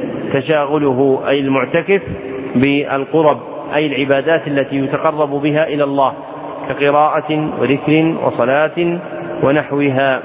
تشاغله أي المعتكف بالقرب، أي العبادات التي يتقرب بها إلى الله، كقراءة وذكر وصلاة ونحوها.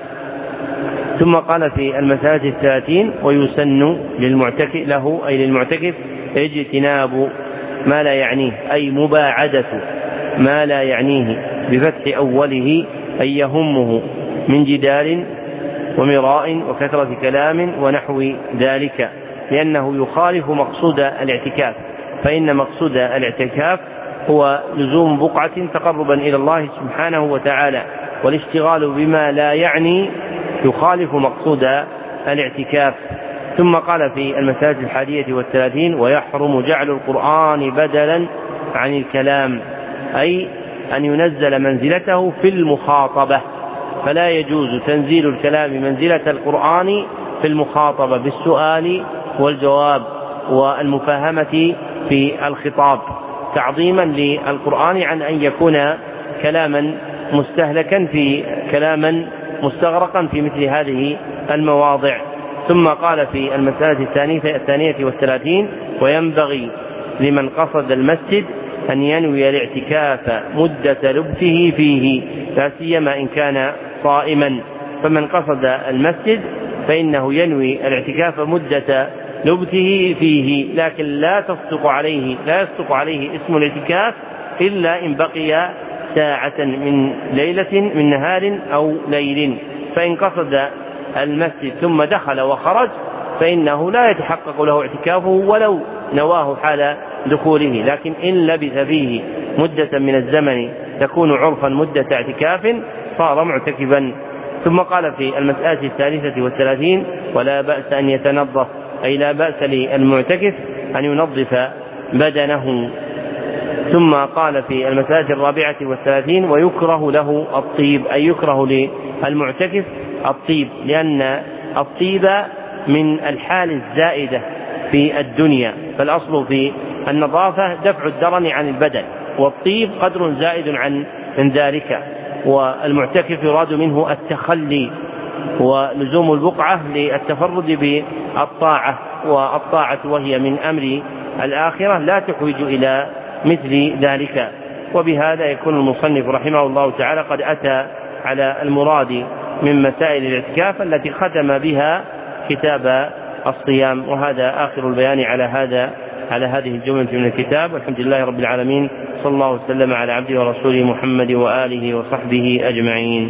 ثم قال في المسألة الثلاثين: ويسن للمعتكف له أي للمعتكف اجتناب ما لا يعنيه، أي مباعدة ما لا يعنيه، بفتح أوله أي يهمه من جدال ومراء وكثرة كلام ونحو ذلك، لأنه يخالف مقصود الاعتكاف، فإن مقصود الاعتكاف هو لزوم بقعة تقربا إلى الله سبحانه وتعالى، والاشتغال بما لا يعني يخالف مقصود الاعتكاف. ثم قال في المسألة الحادية والثلاثين: ويحرم جعل القرآن بدلا عن الكلام، أي أن ينزل منزلته في المخاطبة، فلا يجوز تنزيل الكلام منزلة القرآن في المخاطبة بالسؤال والجواب والمفاهمة في الخطاب، تعظيما للقرآن عن أن يكون كلاما مستهلكا في كلاما مستغرقا في مثل هذه المواضع. ثم قال في المسألة الثانية والثلاثين: وينبغي لمن قصد المسجد أن ينوي الاعتكاف مدة لبثه فيه، لا سيما إن كان صائما. فمن قصد المسجد فإنه ينوي الاعتكاف مدة لبثه فيه، لكن لا تصدق عليه لا يصدق عليه اسم الاعتكاف إلا إن بقي ساعة من ليلة من نهار أو ليل. فإن قصد المسجد ثم دخل وخرج فإنه لا يتحقق له اعتكافه ولو نواه حال دخوله، لكن إن لبث فيه مدة من الزمن تكون عرفا مدة اعتكاف صار معتكفا. ثم قال في المسألة الثالثة والثلاثين: ولا بأس أن يتنظف، أي لا بأس للمعتكف أن ينظف بدنه. ثم قال في المسألة الرابعة والثلاثين: ويكره له الطيب، أي يكره للمعتكف الطيب، لأن الطيب من الحال الزائدة في الدنيا، فالأصل في النظافة دفع الدرن عن البدن، والطيب قدر زائد عن من ذلك. والمعتكف يراد منه التخلي ولزوم البقعة للتفرد بالطاعة، والطاعة وهي من أمر الآخرة لا تحوج إلى مثل ذلك. وبهذا يكون المصنف رحمه الله تعالى قد أتى على المراد من مسائل الاعتكاف التي ختم بها كتاب الصيام. وهذا آخر البيان على هذا على هذه الجملة من الكتاب، والحمد لله رب العالمين، صلى الله وسلم على عبده ورسوله محمد وآله وصحبه أجمعين.